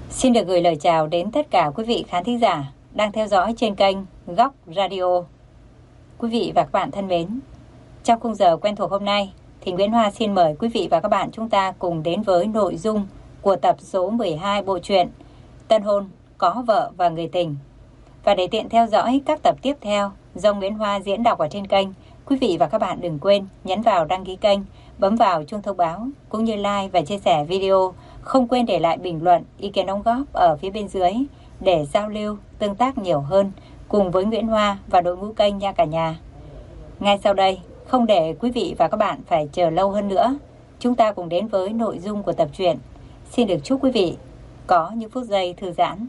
Xin được gửi lời chào đến tất cả quý vị khán thính giả đang theo dõi trên kênh Góc Radio. Quý vị và các bạn thân mến, trong khung giờ quen thuộc hôm nay thì Nguyễn Hoa xin mời quý vị và các bạn chúng ta cùng đến với nội dung của tập số 12 bộ truyện Tân hôn, có vợ và người tình. Và để tiện theo dõi các tập tiếp theo do Nguyễn Hoa diễn đọc ở trên kênh, quý vị và các bạn đừng quên nhấn vào đăng ký kênh, bấm vào chuông thông báo cũng như like và chia sẻ video. Không quên để lại bình luận, ý kiến đóng góp ở phía bên dưới để giao lưu, tương tác nhiều hơn cùng với Nguyễn Hoa và đội ngũ kênh nha cả nhà. Ngay sau đây, không để quý vị và các bạn phải chờ lâu hơn nữa, chúng ta cùng đến với nội dung của tập truyện. Xin được chúc quý vị có những phút giây thư giãn.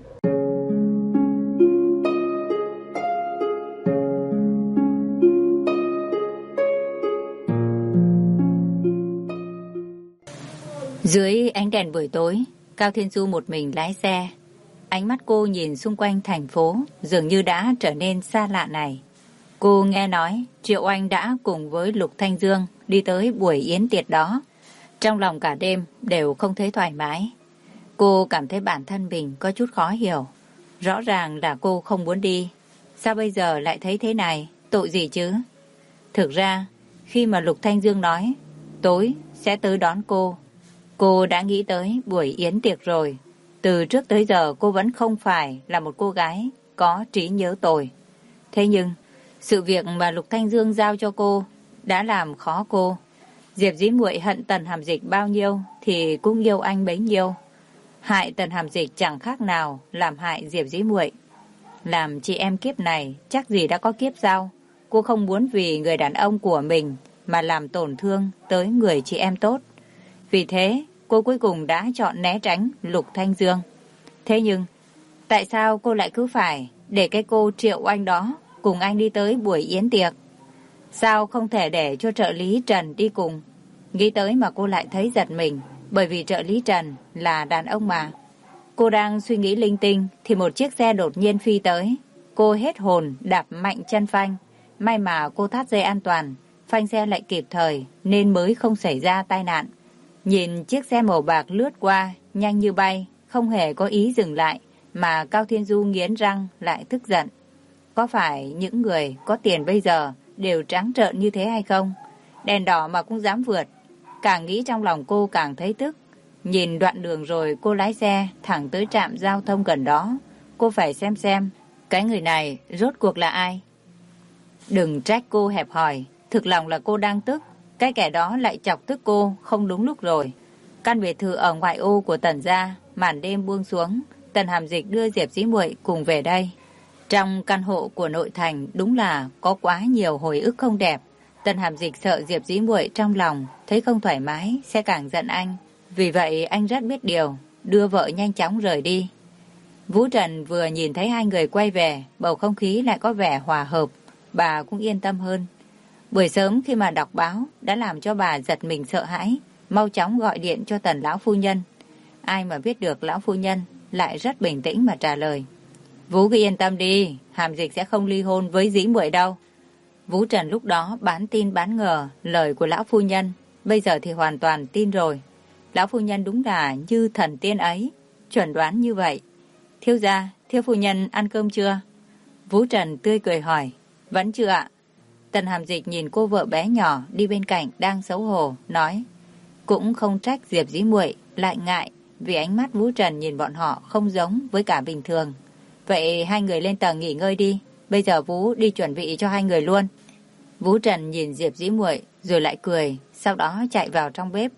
Dưới ánh đèn buổi tối, Cao Thiên Du một mình lái xe. Ánh mắt cô nhìn xung quanh thành phố dường như đã trở nên xa lạ này. Cô nghe nói Triệu Anh đã cùng với Lục Thanh Dương đi tới buổi yến tiệc đó. Trong lòng cả đêm đều không thấy thoải mái. Cô cảm thấy bản thân mình có chút khó hiểu. Rõ ràng là cô không muốn đi. Sao bây giờ lại thấy thế này? Tội gì chứ? Thực ra, khi mà Lục Thanh Dương nói tối sẽ tới đón cô đã nghĩ tới buổi yến tiệc rồi. Từ trước tới giờ cô vẫn không phải là một cô gái có trí nhớ tồi. Thế nhưng, sự việc mà Lục Thanh Dương giao cho cô đã làm khó cô. Diệp Dĩ Muội hận Tần Hàm Dịch bao nhiêu thì cũng yêu anh bấy nhiêu. Hại Tần Hàm Dịch chẳng khác nào làm hại Diệp Dĩ Muội. Làm chị em kiếp này chắc gì đã có kiếp sau. Cô không muốn vì người đàn ông của mình mà làm tổn thương tới người chị em tốt. Vì thế, cô cuối cùng đã chọn né tránh Lục Thanh Dương. Thế nhưng, tại sao cô lại cứ phải để cái cô Triệu Anh đó cùng anh đi tới buổi yến tiệc? Sao không thể để cho trợ lý Trần đi cùng? Nghĩ tới mà cô lại thấy giật mình, bởi vì trợ lý Trần là đàn ông mà. Cô đang suy nghĩ linh tinh thì một chiếc xe đột nhiên phi tới. Cô hết hồn đạp mạnh chân phanh. May mà cô thắt dây an toàn, phanh xe lại kịp thời nên mới không xảy ra tai nạn. Nhìn chiếc xe màu bạc lướt qua, nhanh như bay, không hề có ý dừng lại, mà Cao Thiên Du nghiến răng lại tức giận. Có phải những người có tiền bây giờ đều trắng trợn như thế hay không? Đèn đỏ mà cũng dám vượt. Càng nghĩ trong lòng cô càng thấy tức. Nhìn đoạn đường rồi cô lái xe thẳng tới trạm giao thông gần đó. Cô phải xem cái người này rốt cuộc là ai. Đừng trách cô hẹp hòi, thực lòng là cô đang tức. Cái kẻ đó lại chọc tức cô không đúng lúc rồi. Căn biệt thự ở ngoại ô của Tần gia, màn đêm buông xuống, Tần Hàm Dịch đưa Diệp Dĩ Muội cùng về đây. Trong căn hộ của nội thành đúng là có quá nhiều hồi ức không đẹp. Tần Hàm Dịch sợ Diệp Dĩ Muội trong lòng thấy không thoải mái sẽ càng giận anh. Vì vậy anh rất biết điều, đưa vợ nhanh chóng rời đi. Vũ Trần vừa nhìn thấy hai người quay về, bầu không khí lại có vẻ hòa hợp, bà cũng yên tâm hơn. Buổi sớm khi mà đọc báo đã làm cho bà giật mình sợ hãi, mau chóng gọi điện cho Tần lão phu nhân. Ai mà biết được lão phu nhân lại rất bình tĩnh mà trả lời. Vũ cứ yên tâm đi, Hàm Dịch sẽ không ly hôn với Dĩ Muội đâu. Vũ Trần lúc đó bán tin bán ngờ lời của lão phu nhân, bây giờ thì hoàn toàn tin rồi. Lão phu nhân đúng là như thần tiên ấy, chuẩn đoán như vậy. Thiếu gia, thiếu phu nhân ăn cơm chưa? Vũ Trần tươi cười hỏi. Vẫn chưa ạ. Tần Hàm Dịch nhìn cô vợ bé nhỏ đi bên cạnh đang xấu hổ, nói. Cũng không trách Diệp Dĩ Muội lại ngại vì ánh mắt Vũ Trần nhìn bọn họ không giống với cả bình thường. Vậy hai người lên tầng nghỉ ngơi đi, bây giờ Vũ đi chuẩn bị cho hai người luôn. Vũ Trần nhìn Diệp Dĩ Muội rồi lại cười, sau đó chạy vào trong bếp.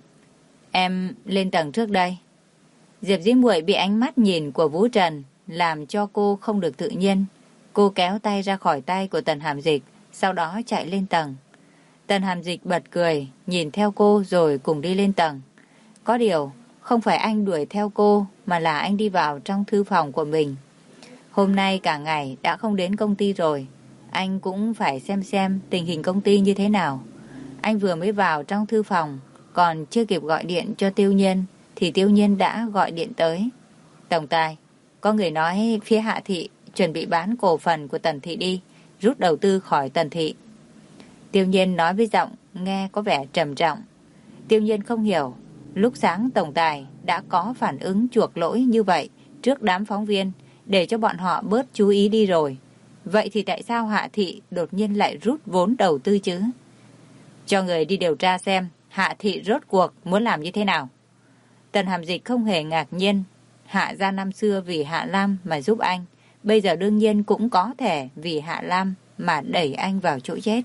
Em lên tầng trước đây. Diệp Dĩ Muội bị ánh mắt nhìn của Vũ Trần làm cho cô không được tự nhiên. Cô kéo tay ra khỏi tay của Tần Hàm Dịch, sau đó chạy lên tầng. Tần Hàm Dịch bật cười, nhìn theo cô rồi cùng đi lên tầng. Có điều, không phải anh đuổi theo cô, mà là anh đi vào trong thư phòng của mình. Hôm nay cả ngày đã không đến công ty rồi, anh cũng phải xem tình hình công ty như thế nào. Anh vừa mới vào trong thư phòng, còn chưa kịp gọi điện cho Tiêu Nhiên, thì Tiêu Nhiên đã gọi điện tới. Tổng tài, có người nói phía Hạ Thị chuẩn bị bán cổ phần của Tần Thị đi, rút đầu tư khỏi Tần Thị. Tiêu Nhiên nói với giọng nghe có vẻ trầm trọng. Tiêu Nhiên không hiểu, lúc sáng tổng tài đã có phản ứng chuộc lỗi như vậy trước đám phóng viên để cho bọn họ bớt chú ý đi rồi. Vậy thì tại sao Hạ Thị đột nhiên lại rút vốn đầu tư chứ? Cho người đi điều tra xem Hạ Thị rốt cuộc muốn làm như thế nào. Tần Hàm Dịch không hề ngạc nhiên. Hạ gia năm xưa vì Hạ Lam mà giúp anh, bây giờ đương nhiên cũng có thể vì Hạ Lam mà đẩy anh vào chỗ chết.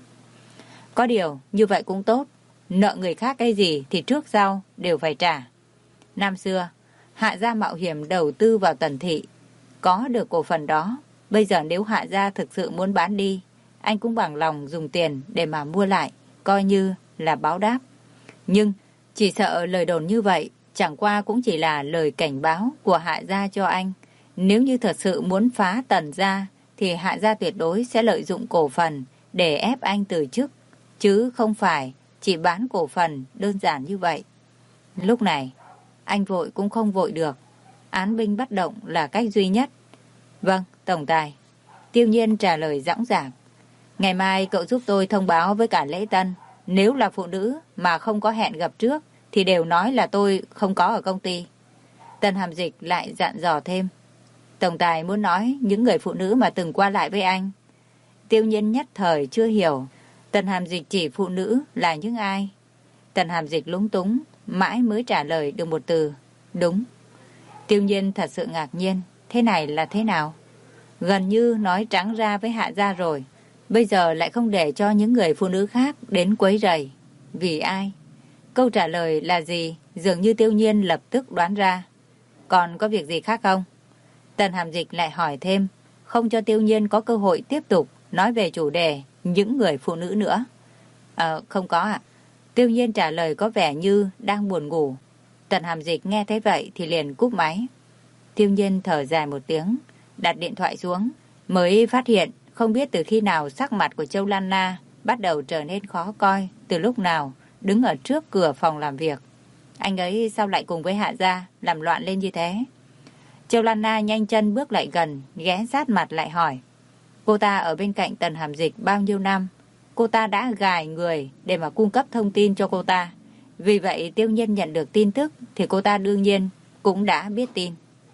Có điều như vậy cũng tốt, nợ người khác cái gì thì trước sau đều phải trả. Năm xưa Hạ gia mạo hiểm đầu tư vào Tần Thị, có được cổ phần đó. Bây giờ nếu Hạ gia thực sự muốn bán đi, anh cũng bằng lòng dùng tiền để mà mua lại, coi như là báo đáp. Nhưng chỉ sợ lời đồn như vậy chẳng qua cũng chỉ là lời cảnh báo của Hạ gia cho anh. Nếu như thật sự muốn phá Tần gia thì Hạ gia tuyệt đối sẽ lợi dụng cổ phần để ép anh từ chức, chứ không phải chỉ bán cổ phần đơn giản như vậy. Lúc này anh vội cũng không vội được, án binh bất động là cách duy nhất. Vâng, tổng tài. Tiêu Nhiên trả lời dõng dạc. Ngày mai cậu giúp tôi thông báo với cả lễ tân, nếu là phụ nữ mà không có hẹn gặp trước thì đều nói là tôi không có ở công ty. Tần Hàm Dịch lại dặn dò thêm. Tổng tài muốn nói những người phụ nữ mà từng qua lại với anh. Tiêu Nhiên nhất thời chưa hiểu Tần Hàm Dịch chỉ phụ nữ là những ai. Tần Hàm Dịch lúng túng, mãi mới trả lời được một từ. Đúng. Tiêu Nhiên thật sự ngạc nhiên. Thế này là thế nào? Gần như nói trắng ra với Hạ gia rồi. Bây giờ lại không để cho những người phụ nữ khác đến quấy rầy. Vì ai? Câu trả lời là gì? Dường như Tiêu Nhiên lập tức đoán ra. Còn có việc gì khác không? Tần Hàm Dịch lại hỏi thêm, không cho Tiêu Nhiên có cơ hội tiếp tục nói về chủ đề những người phụ nữ nữa. Không có ạ. Tiêu Nhiên trả lời có vẻ như đang buồn ngủ. Tần Hàm Dịch nghe thấy vậy thì liền cúp máy. Tiêu Nhiên thở dài một tiếng, đặt điện thoại xuống, mới phát hiện không biết từ khi nào sắc mặt của Châu Lan Na bắt đầu trở nên khó coi, từ lúc nào đứng ở trước cửa phòng làm việc. Anh ấy sao lại cùng với Hạ gia làm loạn lên như thế? Châu Lan Na nhanh chân bước lại gần, ghé sát mặt lại hỏi. Cô ta ở bên cạnh Tần Hàm Dịch bao nhiêu năm? Cô ta đã gài người để mà cung cấp thông tin cho cô ta. Vì vậy Tiêu Nhiên nhận được tin tức thì cô ta đương nhiên cũng đã biết tin.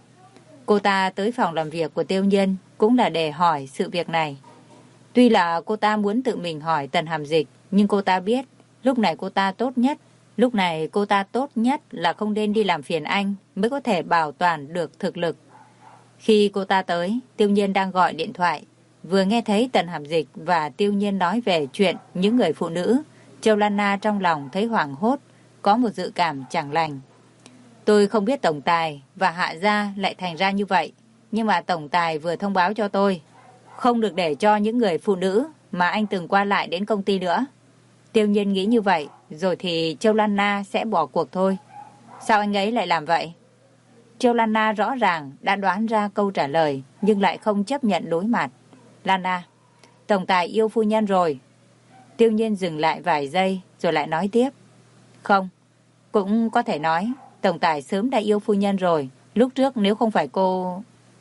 Cô ta tới phòng làm việc của Tiêu Nhiên cũng là để hỏi sự việc này. Tuy là cô ta muốn tự mình hỏi Tần Hàm Dịch, nhưng cô ta biết lúc này cô ta tốt nhất là không nên đi làm phiền anh mới có thể bảo toàn được thực lực. Khi cô ta tới, Tiêu Nhiên đang gọi điện thoại. Vừa nghe thấy Tần Hàm Dịch và Tiêu Nhiên nói về chuyện những người phụ nữ, Châu Lan Na trong lòng thấy hoảng hốt, có một dự cảm chẳng lành. Tôi không biết tổng tài và Hạ gia lại thành ra như vậy, nhưng mà tổng tài vừa thông báo cho tôi không được để cho những người phụ nữ mà anh từng qua lại đến công ty nữa. Tiêu Nhiên nghĩ như vậy, rồi thì Châu Lan Na sẽ bỏ cuộc thôi. Sao anh ấy lại làm vậy? Châu Lan Na rõ ràng đã đoán ra câu trả lời, nhưng lại không chấp nhận đối mặt. Lan Na, tổng tài yêu phu nhân rồi. Tiêu Nhiên dừng lại vài giây, rồi lại nói tiếp. Không, cũng có thể nói, tổng tài sớm đã yêu phu nhân rồi. Lúc trước nếu không phải cô...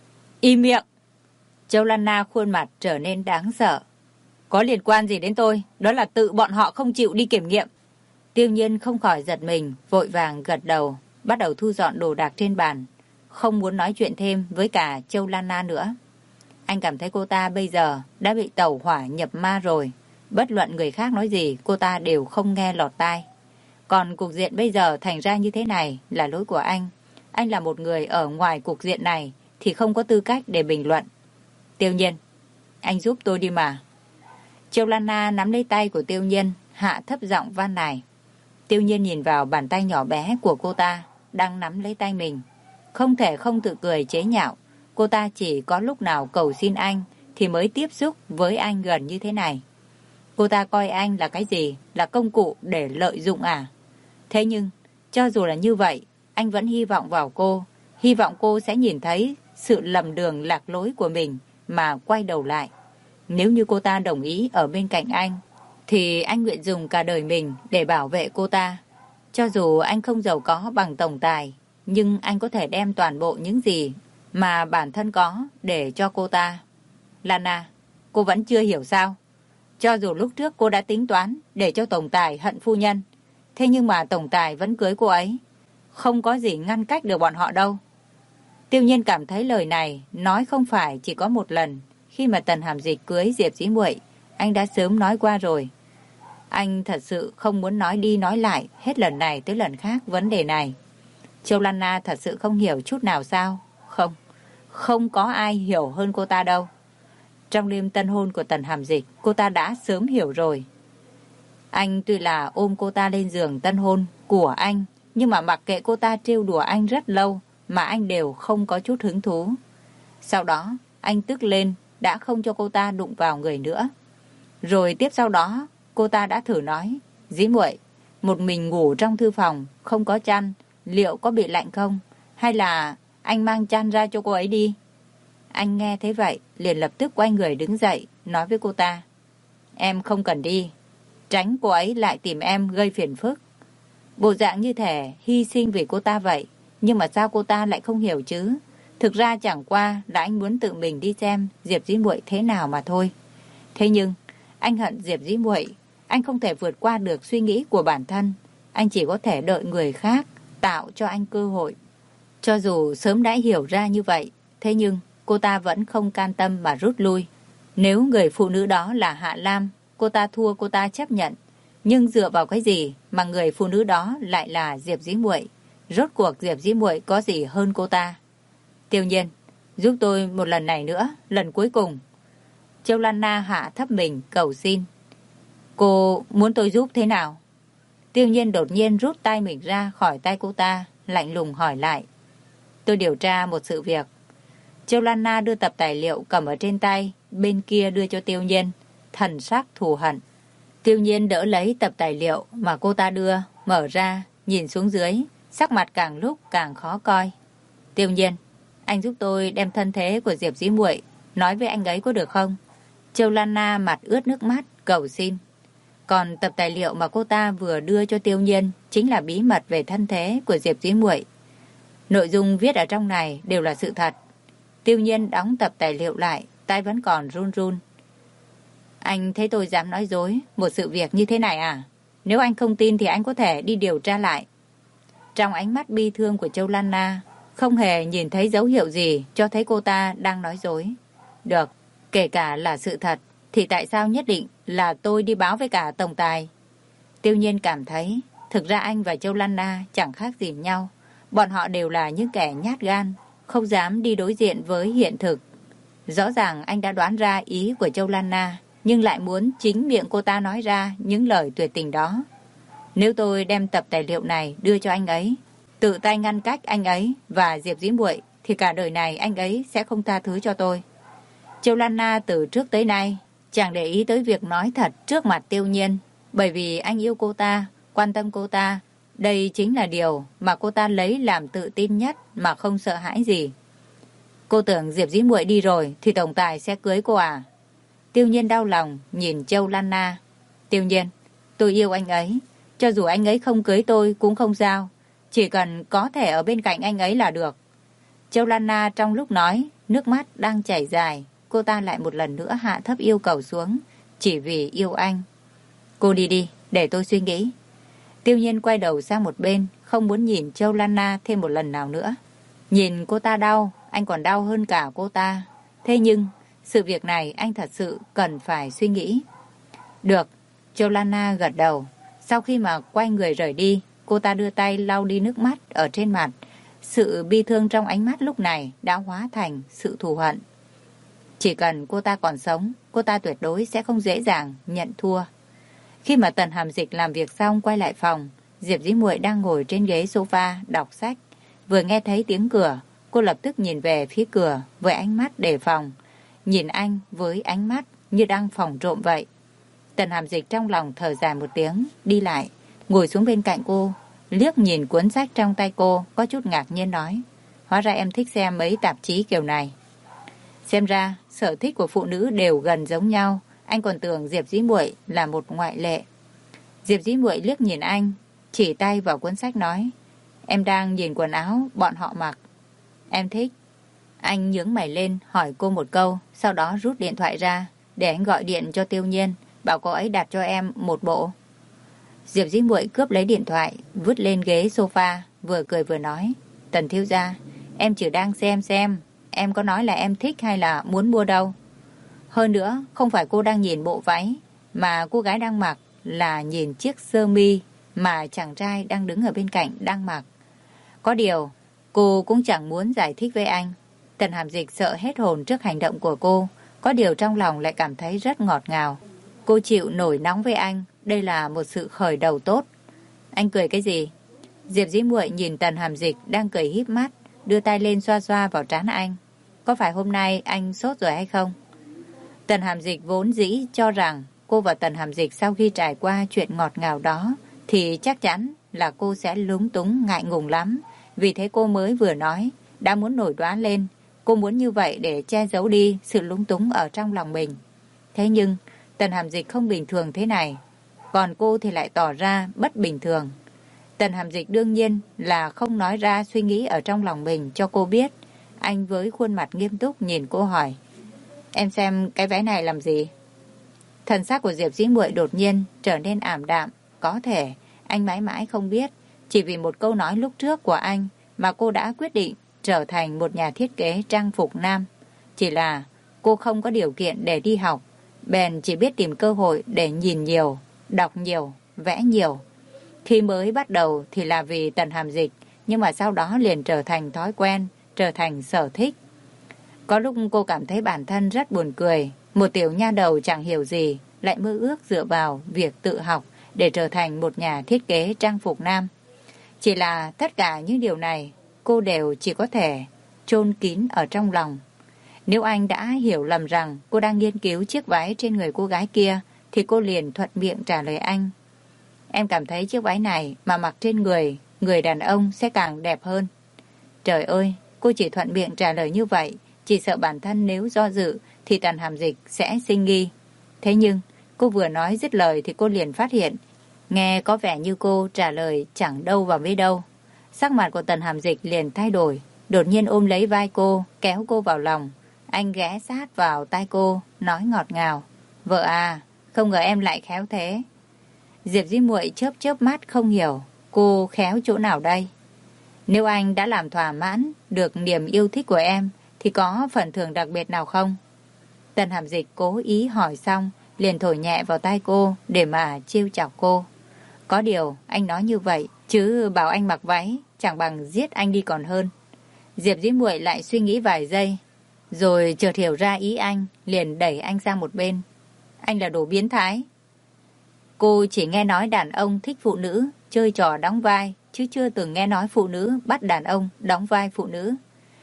Im miệng! Châu Lan Na khuôn mặt trở nên đáng sợ. Có liên quan gì đến tôi? Đó là tự bọn họ không chịu đi kiểm nghiệm. Tiêu Nhiên không khỏi giật mình, vội vàng gật đầu, bắt đầu thu dọn đồ đạc trên bàn. Không muốn nói chuyện thêm với cả Châu Lan Na nữa. Anh cảm thấy cô ta bây giờ đã bị tẩu hỏa nhập ma rồi. Bất luận người khác nói gì, cô ta đều không nghe lọt tai. Còn cục diện bây giờ thành ra như thế này là lỗi của anh. Anh là một người ở ngoài cục diện này thì không có tư cách để bình luận. Tiêu Nhiên, anh giúp tôi đi mà. Châu Lan Na nắm lấy tay của Tiêu Nhiên, hạ thấp giọng van nài. Tiêu Nhiên nhìn vào bàn tay nhỏ bé của cô ta đang nắm lấy tay mình, không thể không tự cười chế nhạo. Cô ta chỉ có lúc nào cầu xin anh thì mới tiếp xúc với anh gần như thế này. Cô ta coi anh là cái gì? Là công cụ để lợi dụng à? Thế nhưng cho dù là như vậy, anh vẫn hy vọng vào cô, hy vọng cô sẽ nhìn thấy sự lầm đường lạc lối của mình mà quay đầu lại. Nếu như cô ta đồng ý ở bên cạnh anh thì anh nguyện dùng cả đời mình để bảo vệ cô ta. Cho dù anh không giàu có bằng tổng tài, nhưng anh có thể đem toàn bộ những gì mà bản thân có để cho cô ta. Lana, cô vẫn chưa hiểu sao? Cho dù lúc trước cô đã tính toán để cho tổng tài hận phu nhân, thế nhưng mà tổng tài vẫn cưới cô ấy. Không có gì ngăn cách được bọn họ đâu. Tiêu Nhiên cảm thấy lời này nói không phải chỉ có một lần. Khi mà Tần Hàm Dịch cưới Diệp Dĩ Muội, anh đã sớm nói qua rồi. Anh thật sự không muốn nói đi nói lại hết lần này tới lần khác vấn đề này. Châu Lan Na thật sự không hiểu chút nào sao? Không có ai hiểu hơn cô ta đâu. Trong đêm tân hôn của Tần Hàm Dịch, cô ta đã sớm hiểu rồi. Anh tuy là ôm cô ta lên giường tân hôn của anh, nhưng mà mặc kệ cô ta trêu đùa anh rất lâu mà anh đều không có chút hứng thú. Sau đó, anh tức lên, đã không cho cô ta đụng vào người nữa. Rồi tiếp sau đó, cô ta đã thử nói, Dĩ Muội, một mình ngủ trong thư phòng, không có chăn, liệu có bị lạnh không? Hay là anh mang chăn ra cho cô ấy đi? Anh nghe thấy vậy, liền lập tức quay người đứng dậy, nói với cô ta, em không cần đi, tránh cô ấy lại tìm em gây phiền phức. Bộ dạng như thể hy sinh vì cô ta vậy, nhưng mà sao cô ta lại không hiểu chứ? Thực ra chẳng qua là anh muốn tự mình đi xem Diệp Dĩ Muội thế nào mà thôi. Thế nhưng, anh hận Diệp Dĩ Muội, anh không thể vượt qua được suy nghĩ của bản thân. Anh chỉ có thể đợi người khác tạo cho anh cơ hội. Cho dù sớm đã hiểu ra như vậy, thế nhưng cô ta vẫn không can tâm mà rút lui. Nếu người phụ nữ đó là Hạ Lam, cô ta thua cô ta chấp nhận. Nhưng dựa vào cái gì mà người phụ nữ đó lại là Diệp Dĩ Muội? Rốt cuộc Diệp Dĩ Muội có gì hơn cô ta? Tiêu Nhiên, giúp tôi một lần này nữa, lần cuối cùng. Châu Lan Na hạ thấp mình cầu xin. Cô muốn tôi giúp thế nào? Tiêu Nhiên đột nhiên rút tay mình ra khỏi tay cô ta, lạnh lùng hỏi lại. Tôi điều tra một sự việc. Châu Lan Na đưa tập tài liệu cầm ở trên tay, bên kia đưa cho Tiêu Nhiên, thần sắc thù hận. Tiêu Nhiên đỡ lấy tập tài liệu mà cô ta đưa, mở ra, nhìn xuống dưới, sắc mặt càng lúc càng khó coi. Tiêu Nhiên, anh giúp tôi đem thân thế của Diệp Dĩ Muội nói với anh ấy có được không? Châu Lan Na mặt ướt nước mắt, cầu xin. Còn tập tài liệu mà cô ta vừa đưa cho Tiêu Nhiên chính là bí mật về thân thế của Diệp Dĩ Muội. Nội dung viết ở trong này đều là sự thật. Tiêu Nhiên đóng tập tài liệu lại, tay vẫn còn run run. Anh thấy tôi dám nói dối một sự việc như thế này à? Nếu anh không tin thì anh có thể đi điều tra lại. Trong ánh mắt bi thương của Châu Lan Na, không hề nhìn thấy dấu hiệu gì cho thấy cô ta đang nói dối. Được, kể cả là sự thật, thì tại sao nhất định là tôi đi báo với cả tổng tài? Tiêu Nhiên cảm thấy, thực ra anh và Châu Lan Na chẳng khác gì nhau. Bọn họ đều là những kẻ nhát gan, không dám đi đối diện với hiện thực. Rõ ràng anh đã đoán ra ý của Châu Lan Na, nhưng lại muốn chính miệng cô ta nói ra những lời tuyệt tình đó. Nếu tôi đem tập tài liệu này đưa cho anh ấy, tự tay ngăn cách anh ấy và Diệp Dĩ Muội, thì cả đời này anh ấy sẽ không tha thứ cho tôi. Châu Lan Na từ trước tới nay chẳng để ý tới việc nói thật trước mặt Tiêu Nhiên, bởi vì anh yêu cô ta, quan tâm cô ta. Đây chính là điều mà cô ta lấy làm tự tin nhất mà không sợ hãi gì. Cô tưởng Diệp Dĩ Muội đi rồi thì tổng tài sẽ cưới cô à? Tiêu Nhiên đau lòng nhìn Châu Lan Na. Tiêu Nhiên, tôi yêu anh ấy. Cho dù anh ấy không cưới tôi cũng không sao. Chỉ cần có thể ở bên cạnh anh ấy là được. Châu Lan Na trong lúc nói, nước mắt đang chảy dài. Cô ta lại một lần nữa hạ thấp yêu cầu xuống, chỉ vì yêu anh. Cô đi đi, để tôi suy nghĩ. Tiêu Nhiên quay đầu sang một bên, không muốn nhìn Châu Lan Na thêm một lần nào nữa. Nhìn cô ta đau, anh còn đau hơn cả cô ta. Thế nhưng, sự việc này anh thật sự cần phải suy nghĩ. Được, Châu Lan Na gật đầu. Sau khi mà quay người rời đi, cô ta đưa tay lau đi nước mắt ở trên mặt. Sự bi thương trong ánh mắt lúc này đã hóa thành sự thù hận. Chỉ cần cô ta còn sống, cô ta tuyệt đối sẽ không dễ dàng nhận thua. Khi mà Tần Hàm Dịch làm việc xong quay lại phòng, Diệp Dĩ Muội đang ngồi trên ghế sofa đọc sách. Vừa nghe thấy tiếng cửa, cô lập tức nhìn về phía cửa với ánh mắt đề phòng. Nhìn anh với ánh mắt như đang phòng trộm vậy. Tần Hàm Dịch trong lòng thở dài một tiếng, đi lại, ngồi xuống bên cạnh cô, liếc nhìn cuốn sách trong tay cô, có chút ngạc nhiên nói. Hóa ra em thích xem mấy tạp chí kiểu này. Xem ra, sở thích của phụ nữ đều gần giống nhau. Anh còn tưởng Diệp Dĩ Muội là một ngoại lệ. Diệp Dĩ Muội liếc nhìn anh, chỉ tay vào cuốn sách nói. Em đang nhìn quần áo bọn họ mặc. Em thích. Anh nhướng mày lên hỏi cô một câu, sau đó rút điện thoại ra, để anh gọi điện cho Tiêu Nhiên, bảo cô ấy đặt cho em một bộ. Diệp Dĩ Muội cướp lấy điện thoại, vứt lên ghế sofa, vừa cười vừa nói. Tần thiếu gia, Em chỉ đang xem. Em có nói là em thích hay là muốn mua đâu. Hơn nữa, không phải cô đang nhìn bộ váy, mà cô gái đang mặc là nhìn chiếc sơ mi mà chàng trai đang đứng ở bên cạnh đang mặc. Có điều, cô cũng chẳng muốn giải thích với anh. Tần Hàm Dịch sợ hết hồn trước hành động của cô, có điều trong lòng lại cảm thấy rất ngọt ngào. Cô chịu nổi nóng với anh, đây là một sự khởi đầu tốt. Anh cười cái gì? Diệp Dĩ Muội nhìn Tần Hàm Dịch đang cười híp mắt, đưa tay lên xoa xoa vào trán anh. Có phải hôm nay anh sốt rồi hay không? Tần Hàm Dịch vốn dĩ cho rằng cô và Tần Hàm Dịch sau khi trải qua chuyện ngọt ngào đó thì chắc chắn là cô sẽ lúng túng ngại ngùng lắm. Vì thế cô mới vừa nói, đã muốn nổi đoá lên. Cô muốn như vậy để che giấu đi sự lúng túng ở trong lòng mình. Thế nhưng, Tần Hàm Dịch không bình thường thế này. Còn cô thì lại tỏ ra bất bình thường. Tần Hàm Dịch đương nhiên là không nói ra suy nghĩ ở trong lòng mình cho cô biết. Anh với khuôn mặt nghiêm túc nhìn cô hỏi. Em xem cái váy này làm gì? Thần sắc của Diệp Dĩ Muội đột nhiên trở nên ảm đạm. Có thể anh mãi mãi không biết. Chỉ vì một câu nói lúc trước của anh mà cô đã quyết định trở thành một nhà thiết kế trang phục nam. Chỉ là cô không có điều kiện để đi học. Bèn chỉ biết tìm cơ hội để nhìn nhiều, đọc nhiều, vẽ nhiều. Khi mới bắt đầu thì là vì Tần Hàm Dịch, nhưng mà sau đó liền trở thành thói quen, trở thành sở thích. Có lúc cô cảm thấy bản thân rất buồn cười. Một tiểu nha đầu chẳng hiểu gì, lại mơ ước dựa vào việc tự học để trở thành một nhà thiết kế trang phục nam. Chỉ là tất cả những điều này, cô đều chỉ có thể chôn kín ở trong lòng. Nếu anh đã hiểu lầm rằng cô đang nghiên cứu chiếc váy trên người cô gái kia, thì cô liền thuận miệng trả lời anh. Em cảm thấy chiếc váy này mà mặc trên người đàn ông sẽ càng đẹp hơn. Trời ơi, cô chỉ thuận miệng trả lời như vậy, chỉ sợ bản thân nếu do dự thì Tần Hàm Dịch sẽ sinh nghi. Thế nhưng, cô vừa nói dứt lời thì cô liền phát hiện, nghe có vẻ như cô trả lời chẳng đâu vào với đâu. Sắc mặt của Tần Hàm Dịch liền thay đổi, đột nhiên ôm lấy vai cô, kéo cô vào lòng. Anh ghé sát vào tai cô, nói ngọt ngào. Vợ à, không ngờ em lại khéo thế. Diệp Dĩ Muội chớp chớp mắt không hiểu, cô khéo chỗ nào đây? Nếu anh đã làm thỏa mãn được niềm yêu thích của em, thì có phần thưởng đặc biệt nào không? Tần Hàm Dịch cố ý hỏi xong, liền thổi nhẹ vào tai cô để mà trêu chọc cô. Có điều, anh nói như vậy, chứ bảo anh mặc váy, chẳng bằng giết anh đi còn hơn. Diệp Dĩ Muội lại suy nghĩ vài giây, rồi chợt hiểu ra ý anh, liền đẩy anh sang một bên. Anh là đồ biến thái. Cô chỉ nghe nói đàn ông thích phụ nữ, chơi trò đóng vai, chứ chưa từng nghe nói phụ nữ bắt đàn ông đóng vai phụ nữ.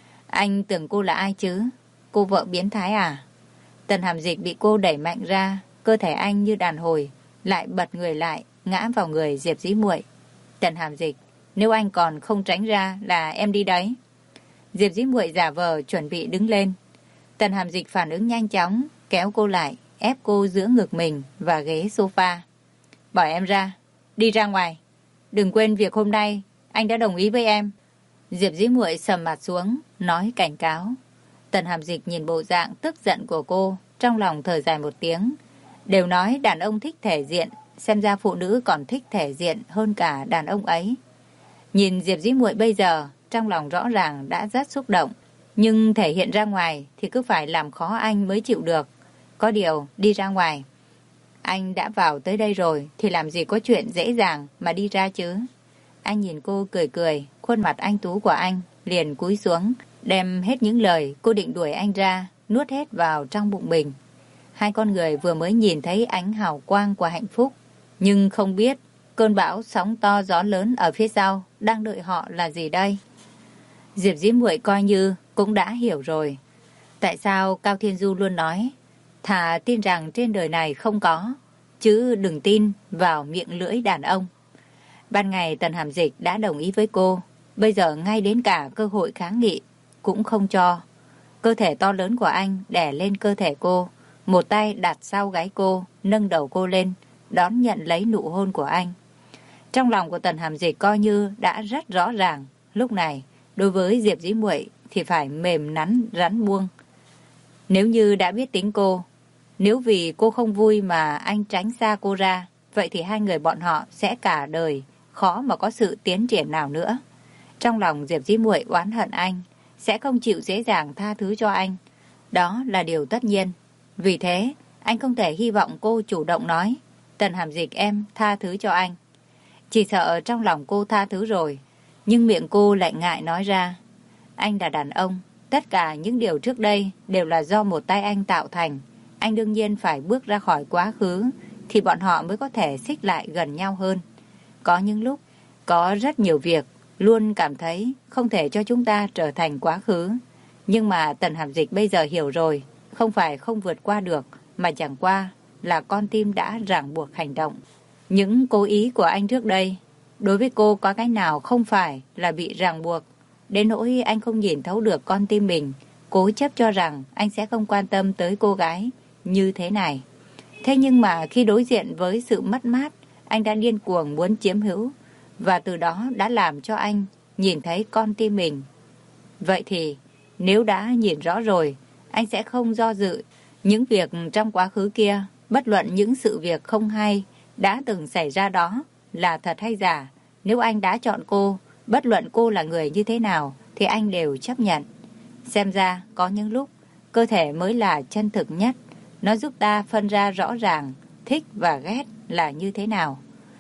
Anh tưởng cô là ai chứ? Cô vợ biến thái à? Tần Hàm Dịch bị cô đẩy mạnh ra, cơ thể anh như đàn hồi, lại bật người lại, ngã vào người Diệp Dĩ Muội. Tần Hàm Dịch, nếu anh còn không tránh ra là em đi đấy. Diệp Dĩ Muội giả vờ chuẩn bị đứng lên. Tần Hàm Dịch phản ứng nhanh chóng, kéo cô lại, ép cô giữa ngực mình và ghế sofa. Bỏ em ra, đi ra ngoài. Đừng quên việc hôm nay anh đã đồng ý với em. Diệp Dĩ Muội sầm mặt xuống, nói cảnh cáo. Tần Hàm Dịch nhìn bộ dạng tức giận của cô, trong lòng thở dài một tiếng. Đều nói đàn ông thích thể diện, xem ra phụ nữ còn thích thể diện hơn cả đàn ông ấy. Nhìn Diệp Dĩ Muội bây giờ, trong lòng rõ ràng đã rất xúc động, nhưng thể hiện ra ngoài thì cứ phải làm khó anh mới chịu được. Có điều, đi ra ngoài. Anh đã vào tới đây rồi thì làm gì có chuyện dễ dàng mà đi ra chứ. Anh nhìn cô cười cười, khuôn mặt anh tú của anh liền cúi xuống, đem hết những lời cô định đuổi anh ra, nuốt hết vào trong bụng mình. Hai con người vừa mới nhìn thấy ánh hào quang của hạnh phúc, nhưng không biết cơn bão sóng to gió lớn ở phía sau đang đợi họ là gì đây. Diệp Dĩ Muội coi như cũng đã hiểu rồi. Tại sao Cao Thiên Du luôn nói, thà tin rằng trên đời này không có, chứ đừng tin vào miệng lưỡi đàn ông. Ban ngày Tần Hàm Dịch đã đồng ý với cô, bây giờ ngay đến cả cơ hội kháng nghị cũng không cho. Cơ thể to lớn của anh đè lên cơ thể cô, một tay đặt sau gáy cô, nâng đầu cô lên, đón nhận lấy nụ hôn của anh. Trong lòng của Tần Hàm Dịch coi như đã rất rõ ràng, lúc này đối với Diệp Dĩ Muội thì phải mềm nắn rắn buông. Nếu như đã biết tính cô, nếu vì cô không vui mà anh tránh xa cô ra, vậy thì hai người bọn họ sẽ cả đời khó mà có sự tiến triển nào nữa. Trong lòng Diệp Dĩ Muội oán hận anh, sẽ không chịu dễ dàng tha thứ cho anh. Đó là điều tất nhiên. Vì thế, anh không thể hy vọng cô chủ động nói, Tần Hàm Dịch em tha thứ cho anh. Chỉ sợ trong lòng cô tha thứ rồi, nhưng miệng cô lại ngại nói ra. Anh là đàn ông, tất cả những điều trước đây đều là do một tay anh tạo thành. Anh đương nhiên phải bước ra khỏi quá khứ, thì bọn họ mới có thể xích lại gần nhau hơn. Có những lúc, có rất nhiều việc, luôn cảm thấy không thể cho chúng ta trở thành quá khứ. Nhưng mà Tần Hàm Dịch bây giờ hiểu rồi, không phải không vượt qua được, mà chẳng qua là con tim đã ràng buộc hành động. Những cố ý của anh trước đây, đối với cô có cái nào không phải là bị ràng buộc. Đến nỗi anh không nhìn thấu được con tim mình, cố chấp cho rằng anh sẽ không quan tâm tới cô gái như thế này. Thế nhưng mà khi đối diện với sự mất mát, anh đã điên cuồng muốn chiếm hữu, và từ đó đã làm cho anh nhìn thấy con tim mình. Vậy thì, nếu đã nhìn rõ rồi, anh sẽ không do dự. Những việc trong quá khứ kia, bất luận những sự việc không hay đã từng xảy ra đó là thật hay giả, nếu anh đã chọn cô, bất luận cô là người như thế nào, thì anh đều chấp nhận. Xem ra, có những lúc, cơ thể mới là chân thực nhất. Nó giúp ta phân ra rõ ràng, thích và ghét là như thế nào.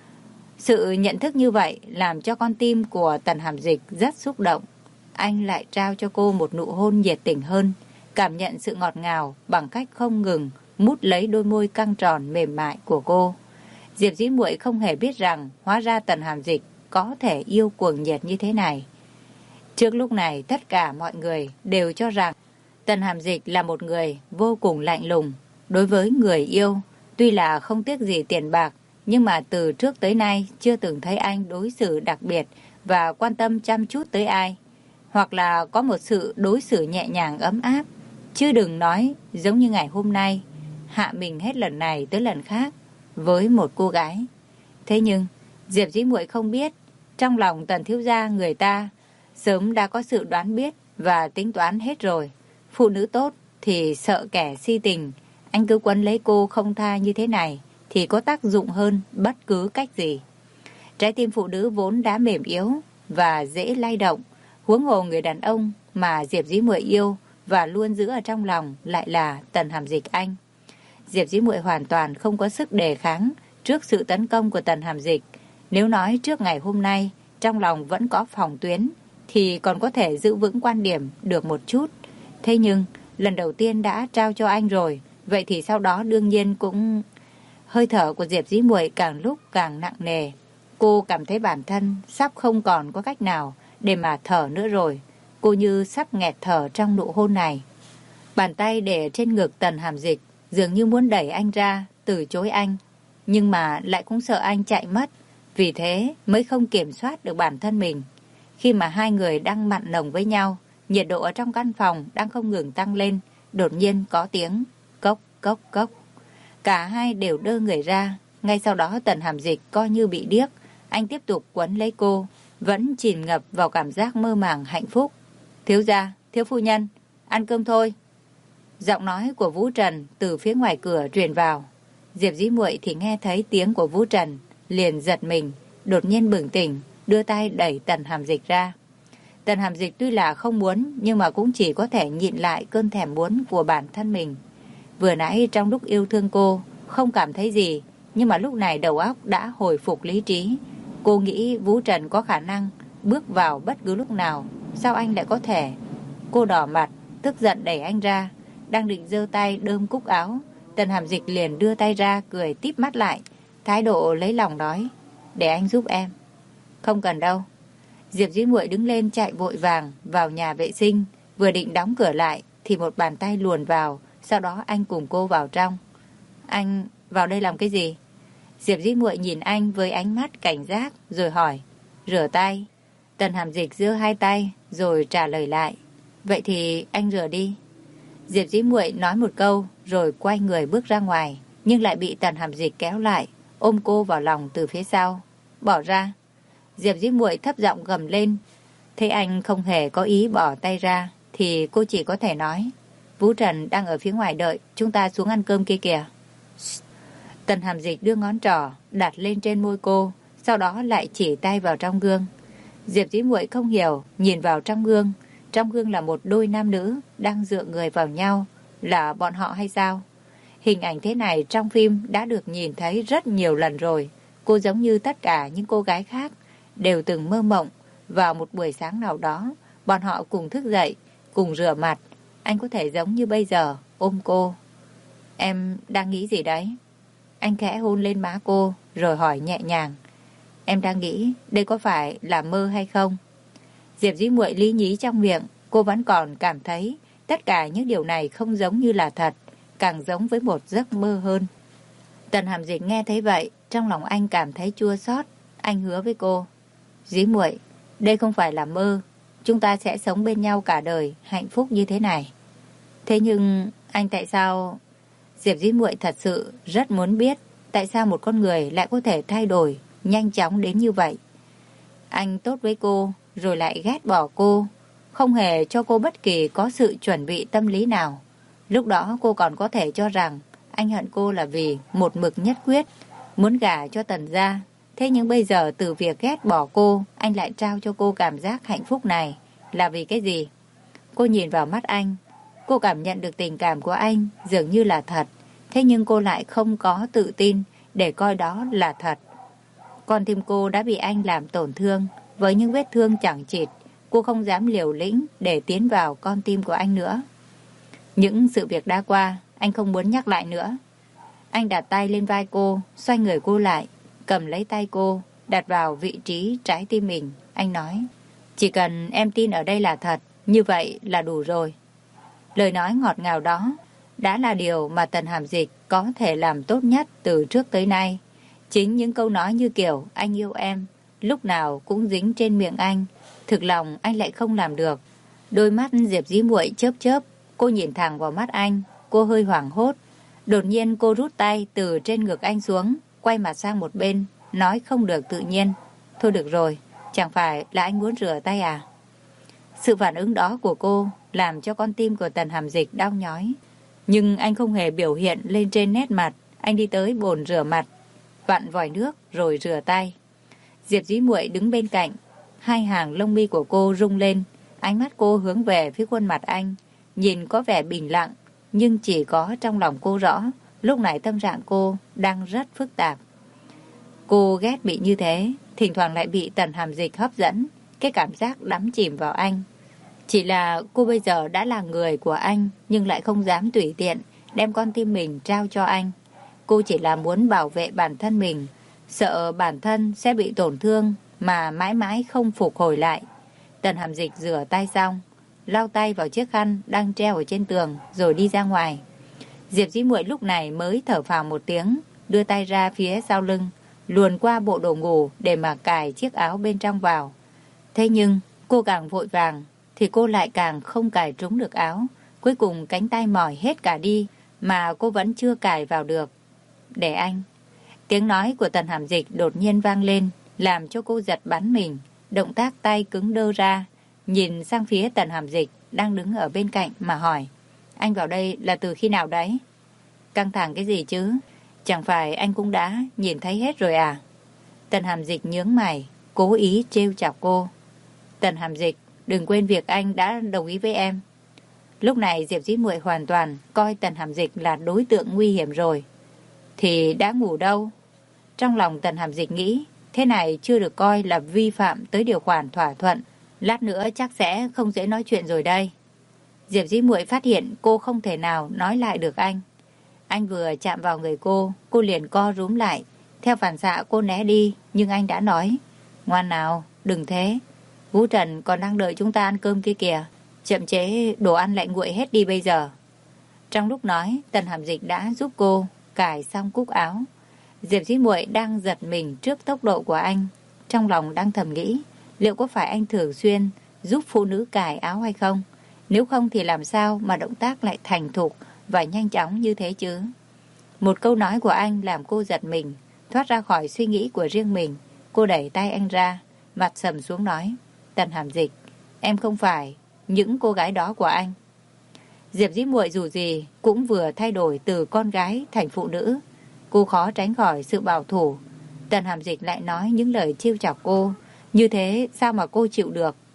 Sự nhận thức như vậy làm cho con tim của Tần Hàm Dịch rất xúc động. Anh lại trao cho cô một nụ hôn nhiệt tình hơn, cảm nhận sự ngọt ngào bằng cách không ngừng mút lấy đôi môi căng tròn mềm mại của cô. Diệp Dĩ Muội không hề biết rằng hóa ra Tần Hàm Dịch có thể yêu cuồng nhiệt như thế này. Trước lúc này, tất cả mọi người đều cho rằng Tần Hàm Dịch là một người vô cùng lạnh lùng. Đối với người yêu, tuy là không tiếc gì tiền bạc, nhưng mà từ trước tới nay chưa từng thấy anh đối xử đặc biệt và quan tâm chăm chút tới ai. Hoặc là có một sự đối xử nhẹ nhàng ấm áp. Chứ đừng nói giống như ngày hôm nay, hạ mình hết lần này tới lần khác với một cô gái. Thế nhưng, Diệp Dĩ Muội không biết, trong lòng Tần thiếu gia người ta sớm đã có sự đoán biết và tính toán hết rồi. Phụ nữ tốt thì sợ kẻ si tình. Anh cứ quấn lấy cô không tha như thế này thì có tác dụng hơn bất cứ cách gì. Trái tim phụ nữ vốn đã mềm yếu và dễ lay động, huống hồ người đàn ông mà Diệp Dĩ Muội yêu và luôn giữ ở trong lòng lại là Tần Hàm Dịch anh. Diệp Dĩ Muội hoàn toàn không có sức đề kháng trước sự tấn công của Tần Hàm Dịch. Nếu nói trước ngày hôm nay trong lòng vẫn có phòng tuyến thì còn có thể giữ vững quan điểm được một chút. Thế nhưng lần đầu tiên đã trao cho anh rồi, vậy thì sau đó đương nhiên cũng... Hơi thở của Diệp Dĩ Muội càng lúc càng nặng nề. Cô cảm thấy bản thân sắp không còn có cách nào để mà thở nữa rồi. Cô như sắp nghẹt thở trong nụ hôn này. Bàn tay để trên ngực Tần Hàm Dịch dường như muốn đẩy anh ra, từ chối anh. Nhưng mà lại cũng sợ anh chạy mất. Vì thế mới không kiểm soát được bản thân mình. Khi mà hai người đang mặn nồng với nhau, nhiệt độ ở trong căn phòng đang không ngừng tăng lên. Đột nhiên có tiếng cốc cốc cốc. Cả hai đều đơ người ra. Ngay sau đó Tần Hàm Dịch coi như bị điếc. Anh tiếp tục quấn lấy cô, vẫn chìm ngập vào cảm giác mơ màng hạnh phúc. Thiếu gia, thiếu phu nhân, ăn cơm thôi. Giọng nói của Vũ Trần từ phía ngoài cửa truyền vào. Diệp Dĩ Muội thì nghe thấy tiếng của Vũ Trần, liền giật mình, đột nhiên bừng tỉnh, đưa tay đẩy Tần Hàm Dịch ra. Tần Hàm Dịch tuy là không muốn, nhưng mà cũng chỉ có thể nhịn lại cơn thèm muốn của bản thân mình. Vừa nãy trong lúc yêu thương cô, không cảm thấy gì, nhưng mà lúc này đầu óc đã hồi phục lý trí. Cô nghĩ Vũ Trần có khả năng bước vào bất cứ lúc nào. Sao anh lại có thể? Cô đỏ mặt, tức giận đẩy anh ra. Đang định giơ tay đơm cúc áo, Tần Hàm Dịch liền đưa tay ra, cười típ mắt lại, thái độ lấy lòng nói, để anh giúp em. Không cần đâu. Diệp Dĩ Muội đứng lên chạy vội vàng vào nhà vệ sinh, vừa định đóng cửa lại thì một bàn tay luồn vào, sau đó anh cùng cô vào trong. Anh vào đây làm cái gì? Diệp Dĩ Muội nhìn anh với ánh mắt cảnh giác rồi hỏi. Rửa tay. Tần Hàm Dịch giơ hai tay rồi trả lời lại. Vậy thì anh rửa đi. Diệp Dĩ Muội nói một câu rồi quay người bước ra ngoài, nhưng lại bị Tần Hàm Dịch kéo lại, ôm cô vào lòng từ phía sau. Bỏ ra. Diệp Dĩ Muội thấp giọng gầm lên. Thấy anh không hề có ý bỏ tay ra thì cô chỉ có thể nói, Vũ Trần đang ở phía ngoài đợi, chúng ta xuống ăn cơm kia kìa. Tần Hàm Dịch đưa ngón trỏ đặt lên trên môi cô, sau đó lại chỉ tay vào trong gương. Diệp Dĩ Muội không hiểu, nhìn vào trong gương trong gương là một đôi nam nữ đang dựa người vào nhau, là bọn họ hay sao? Hình ảnh thế này trong phim đã được nhìn thấy rất nhiều lần rồi. Cô giống như tất cả những cô gái khác đều từng mơ mộng vào một buổi sáng nào đó, bọn họ cùng thức dậy, cùng rửa mặt. Anh có thể giống như bây giờ, ôm cô. Em đang nghĩ gì đấy? Anh khẽ hôn lên má cô, rồi hỏi nhẹ nhàng. Em đang nghĩ đây có phải là mơ hay không? Diệp Dĩ Muội lý nhí trong miệng, cô vẫn còn cảm thấy tất cả những điều này không giống như là thật, càng giống với một giấc mơ hơn. Tần Hàm Dịch nghe thấy vậy, trong lòng anh cảm thấy chua xót. Anh hứa với cô, Dĩ Muội, đây không phải là mơ, chúng ta sẽ sống bên nhau cả đời, hạnh phúc như thế này. Thế nhưng anh tại sao... Diệp Dĩ Muội thật sự rất muốn biết tại sao một con người lại có thể thay đổi nhanh chóng đến như vậy. Anh tốt với cô, rồi lại ghét bỏ cô, không hề cho cô bất kỳ có sự chuẩn bị tâm lý nào. Lúc đó cô còn có thể cho rằng anh hận cô là vì một mực nhất quyết, muốn gả cho Tần gia. Thế nhưng bây giờ từ việc ghét bỏ cô, anh lại trao cho cô cảm giác hạnh phúc này là vì cái gì? Cô nhìn vào mắt anh, cô cảm nhận được tình cảm của anh dường như là thật. Thế nhưng cô lại không có tự tin để coi đó là thật. Con tim cô đã bị anh làm tổn thương với những vết thương chẳng chịt. Cô không dám liều lĩnh để tiến vào con tim của anh nữa. Những sự việc đã qua, anh không muốn nhắc lại nữa. Anh đặt tay lên vai cô, xoay người cô lại, cầm lấy tay cô, đặt vào vị trí trái tim mình. Anh nói, chỉ cần em tin ở đây là thật, như vậy là đủ rồi. Lời nói ngọt ngào đó đã là điều mà Tần Hàm Dịch có thể làm tốt nhất từ trước tới nay. Chính những câu nói như kiểu anh yêu em, lúc nào cũng dính trên miệng anh, thực lòng anh lại không làm được. Đôi mắt Diệp Dĩ Muội chớp chớp, cô nhìn thẳng vào mắt anh, cô hơi hoảng hốt. Đột nhiên cô rút tay từ trên ngực anh xuống, quay mặt sang một bên, nói không được tự nhiên. Thôi được rồi, chẳng phải là anh muốn rửa tay à? Sự phản ứng đó của cô làm cho con tim của Tần Hàm Dịch đau nhói. Nhưng anh không hề biểu hiện lên trên nét mặt. Anh đi tới bồn rửa mặt, vặn vòi nước rồi rửa tay. Diệp Dĩ Muội đứng bên cạnh, hai hàng lông mi của cô rung lên, ánh mắt cô hướng về phía khuôn mặt anh, nhìn có vẻ bình lặng, nhưng chỉ có trong lòng cô rõ, lúc này tâm trạng cô đang rất phức tạp. Cô ghét bị như thế, thỉnh thoảng lại bị Tần Hàm Dịch hấp dẫn, cái cảm giác đắm chìm vào anh. Chỉ là cô bây giờ đã là người của anh, nhưng lại không dám tùy tiện đem con tim mình trao cho anh. Cô chỉ là muốn bảo vệ bản thân mình, sợ bản thân sẽ bị tổn thương mà mãi mãi không phục hồi lại. Tần Hàm Dịch rửa tay xong, lau tay vào chiếc khăn đang treo ở trên tường rồi đi ra ngoài. Diệp Dĩ Muội lúc này mới thở phào một tiếng, đưa tay ra phía sau lưng, luồn qua bộ đồ ngủ để mà cài chiếc áo bên trong vào. Thế nhưng cô càng vội vàng thì cô lại càng không cài trúng được áo. Cuối cùng cánh tay mỏi hết cả đi mà cô vẫn chưa cài vào được. Để anh. Tiếng nói của Tần Hàm Dịch đột nhiên vang lên, làm cho cô giật bắn mình. Động tác tay cứng đơ ra, nhìn sang phía Tần Hàm Dịch đang đứng ở bên cạnh mà hỏi, anh vào đây là từ khi nào đấy? Căng thẳng cái gì chứ? Chẳng phải anh cũng đã nhìn thấy hết rồi à? Tần Hàm Dịch nhướng mày, cố ý trêu chọc cô. Tần Hàm Dịch, đừng quên việc anh đã đồng ý với em. Lúc này Diệp Dĩ Muội hoàn toàn coi Tần Hàm Dịch là đối tượng nguy hiểm rồi. Thì đã ngủ đâu? Trong lòng Tần Hàm Dịch nghĩ, thế này chưa được coi là vi phạm tới điều khoản thỏa thuận. Lát nữa chắc sẽ không dễ nói chuyện rồi đây. Diệp Dĩ Muội phát hiện cô không thể nào nói lại được anh. Anh vừa chạm vào người cô liền co rúm lại. Theo phản xạ cô né đi, nhưng anh đã nói, ngoan nào, đừng thế. Vũ Trần còn đang đợi chúng ta ăn cơm kia kìa. Chậm chế đồ ăn lại nguội hết đi bây giờ. Trong lúc nói, Tần Hàm Dịch đã giúp cô cài xong cúc áo. Diệp Dĩ Muội đang giật mình trước tốc độ của anh. Trong lòng đang thầm nghĩ, liệu có phải anh thường xuyên giúp phụ nữ cài áo hay không? Nếu không thì làm sao mà động tác lại thành thục và nhanh chóng như thế chứ? Một câu nói của anh làm cô giật mình, thoát ra khỏi suy nghĩ của riêng mình. Cô đẩy tay anh ra, mặt sầm xuống nói, Tần Hàm Dịch, em không phải những cô gái đó của anh. Diệp Dĩ Muội dù gì cũng vừa thay đổi từ con gái thành phụ nữ. Cô khó tránh khỏi sự bảo thủ. Tần Hàm Dịch lại nói những lời trêu chọc cô. Như thế sao mà cô chịu được?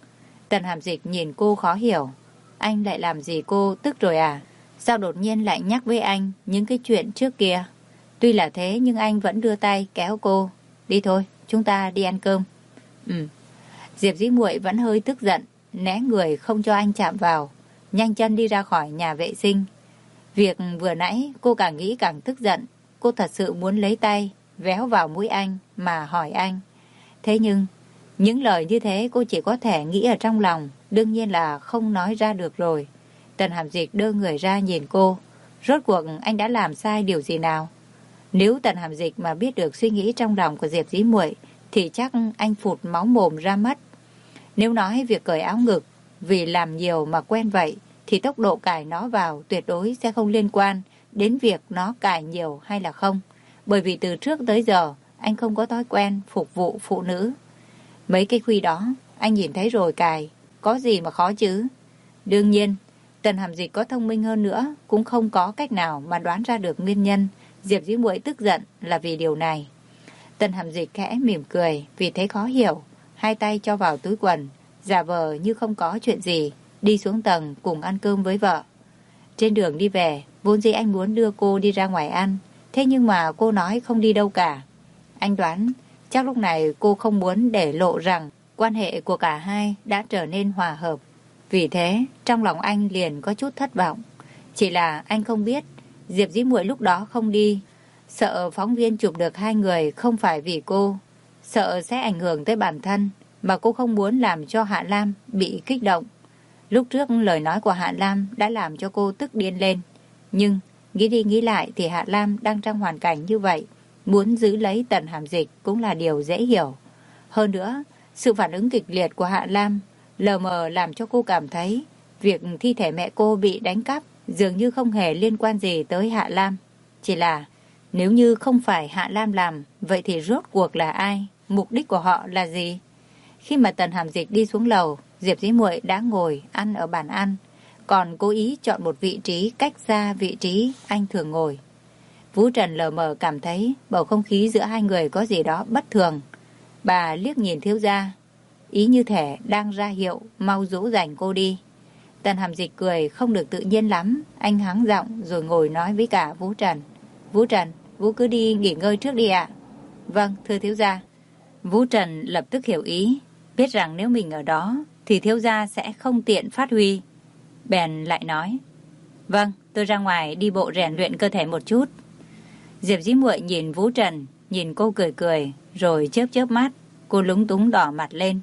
Tần Hàm Dịch nhìn cô khó hiểu. Anh lại làm gì cô tức rồi à? Sao đột nhiên lại nhắc với anh những cái chuyện trước kia? Tuy là thế nhưng anh vẫn đưa tay kéo cô. Đi thôi, chúng ta đi ăn cơm. Ừ. Diệp Dĩ Muội vẫn hơi tức giận, né người không cho anh chạm vào, nhanh chân đi ra khỏi nhà vệ sinh. Việc vừa nãy cô càng nghĩ càng tức giận. Cô thật sự muốn lấy tay véo vào mũi anh mà hỏi anh. Thế nhưng những lời như thế cô chỉ có thể nghĩ ở trong lòng, đương nhiên là không nói ra được rồi. Tần Hàm Dịch đưa người ra nhìn cô. Rốt cuộc anh đã làm sai điều gì nào? Nếu Tần Hàm Dịch mà biết được suy nghĩ trong lòng của Diệp Dĩ Muội thì chắc anh phụt máu mồm ra mất. Nếu nói việc cởi áo ngực vì làm nhiều mà quen vậy thì tốc độ cài nó vào tuyệt đối sẽ không liên quan đến việc nó cài nhiều hay là không. Bởi vì từ trước tới giờ anh không có thói quen phục vụ phụ nữ. Mấy cái khuy đó anh nhìn thấy rồi cài, có gì mà khó chứ. Đương nhiên Tần Hàm Dịch có thông minh hơn nữa cũng không có cách nào mà đoán ra được nguyên nhân Diệp Dĩ Muội tức giận là vì điều này. Tần Hàm Dịch khẽ mỉm cười vì thấy khó hiểu, hai tay cho vào túi quần, giả vờ như không có chuyện gì, đi xuống tầng cùng ăn cơm với vợ. Trên đường đi về, vốn dĩ anh muốn đưa cô đi ra ngoài ăn, thế nhưng mà cô nói không đi đâu cả. Anh đoán chắc lúc này cô không muốn để lộ rằng quan hệ của cả hai đã trở nên hòa hợp. Vì thế, trong lòng anh liền có chút thất vọng. Chỉ là anh không biết Diệp Dĩ Muội lúc đó không đi, sợ phóng viên chụp được hai người không phải vì cô, sợ sẽ ảnh hưởng tới bản thân, mà cô không muốn làm cho Hạ Lam bị kích động. Lúc trước lời nói của Hạ Lam đã làm cho cô tức điên lên. Nhưng nghĩ đi nghĩ lại thì Hạ Lam đang trong hoàn cảnh như vậy, muốn giữ lấy Tần Hàm Dịch cũng là điều dễ hiểu. Hơn nữa, sự phản ứng kịch liệt của Hạ Lam lờ mờ làm cho cô cảm thấy việc thi thể mẹ cô bị đánh cắp dường như không hề liên quan gì tới Hạ Lam. Chỉ là nếu như không phải Hạ Lam làm, vậy thì rốt cuộc là ai? Mục đích của họ là gì? Khi mà Tần Hàm Dịch đi xuống lầu, Diệp Dĩ Muội đã ngồi ăn ở bàn ăn, còn cố ý chọn một vị trí cách xa vị trí anh thường ngồi. Vũ Trần lờ mờ cảm thấy bầu không khí giữa hai người có gì đó bất thường. Bà liếc nhìn thiếu gia, ý như thể đang ra hiệu mau dỗ dành cô đi. Tần Hàm Dịch cười không được tự nhiên lắm, anh hắng giọng rồi ngồi nói với cả Vũ Trần. Vũ Trần, Vũ cứ đi nghỉ ngơi trước đi ạ. Vâng, thưa thiếu gia. Vũ Trần lập tức hiểu ý, biết rằng nếu mình ở đó thì thiếu gia sẽ không tiện phát huy. Bèn lại nói, vâng, tôi ra ngoài đi bộ rèn luyện cơ thể một chút. Diệp Dĩ Muội nhìn Vũ Trần, nhìn cô cười cười, rồi chớp chớp mắt, cô lúng túng đỏ mặt lên.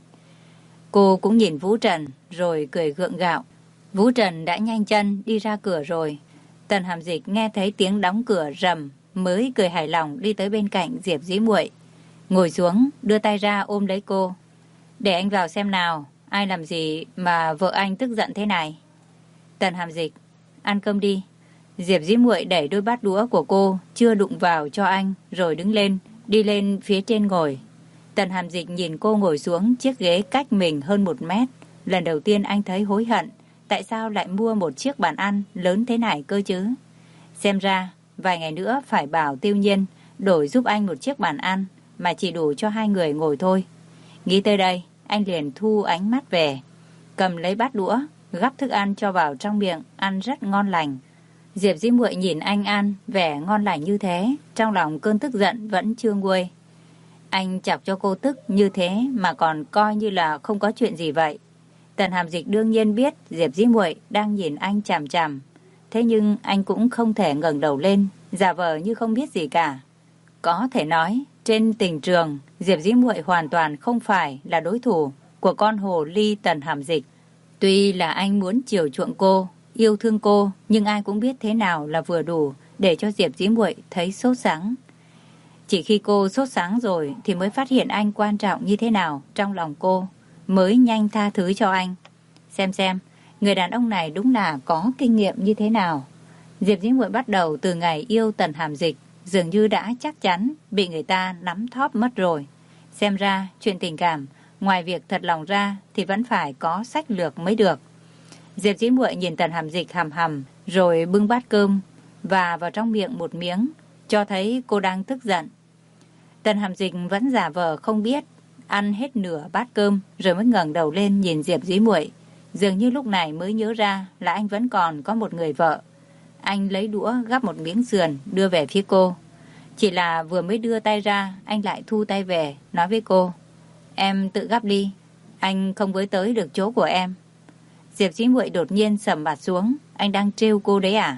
Cô cũng nhìn Vũ Trần, rồi cười gượng gạo. Vũ Trần đã nhanh chân đi ra cửa rồi. Tần Hàm Dịch nghe thấy tiếng đóng cửa rầm, mới cười hài lòng đi tới bên cạnh Diệp Dĩ Muội, ngồi xuống, đưa tay ra ôm lấy cô. Để anh vào xem nào, ai làm gì mà vợ anh tức giận thế này. Tần Hàm Dịch, ăn cơm đi. Diệp Dĩ Muội đẩy đôi bát đũa của cô chưa đụng vào cho anh, rồi đứng lên, đi lên phía trên ngồi. Tần Hàm Dịch nhìn cô ngồi xuống chiếc ghế cách mình hơn 1 mét. Lần đầu tiên anh thấy hối hận, tại sao lại mua một chiếc bàn ăn lớn thế này cơ chứ? Xem ra, vài ngày nữa phải bảo Tiêu Nhiên đổi giúp anh một chiếc bàn ăn, mà chỉ đủ cho hai người ngồi thôi. Nghĩ tới đây, anh liền thu ánh mắt về, cầm lấy bát đũa, gắp thức ăn cho vào trong miệng, ăn rất ngon lành. Diệp Dĩ Muội nhìn anh ăn vẻ ngon lành như thế, trong lòng cơn tức giận vẫn chưa nguôi. Anh chọc cho cô tức như thế mà còn coi như là không có chuyện gì vậy. Tần Hàm Dịch đương nhiên biết Diệp Dĩ Muội đang nhìn anh chằm chằm, thế nhưng anh cũng không thể ngẩng đầu lên, giả vờ như không biết gì cả. Có thể nói, trên tình trường, Diệp Dĩ Muội hoàn toàn không phải là đối thủ của con hồ ly Tần Hàm Dịch. Tuy là anh muốn chiều chuộng cô, yêu thương cô, nhưng ai cũng biết thế nào là vừa đủ để cho Diệp Dĩ Muội thấy sốt sắng. Chỉ khi cô sốt sắng rồi thì mới phát hiện anh quan trọng như thế nào trong lòng cô, mới nhanh tha thứ cho anh. Xem, người đàn ông này đúng là có kinh nghiệm như thế nào. Diệp Dĩ Muội bắt đầu từ ngày yêu Tần Hàm Dịch, dường như đã chắc chắn bị người ta nắm thóp mất rồi. Xem ra chuyện tình cảm, ngoài việc thật lòng ra thì vẫn phải có sách lược mới được. Diệp Dĩ Muội nhìn Tần Hàm Dịch hằm hằm, rồi bưng bát cơm và vào trong miệng một miếng, cho thấy cô đang tức giận. Tần Hàm Dịch vẫn giả vờ không biết, ăn hết nửa bát cơm rồi mới ngẩng đầu lên nhìn Diệp Dĩ Muội. Dường như lúc này mới nhớ ra là anh vẫn còn có một người vợ. Anh lấy đũa gắp một miếng sườn đưa về phía cô. Chỉ là vừa mới đưa tay ra, anh lại thu tay về, nói với cô: "Em tự gắp đi, anh không với tới được chỗ của em." Diệp Dĩ Muội đột nhiên sầm mặt xuống: "Anh đang trêu cô đấy à?"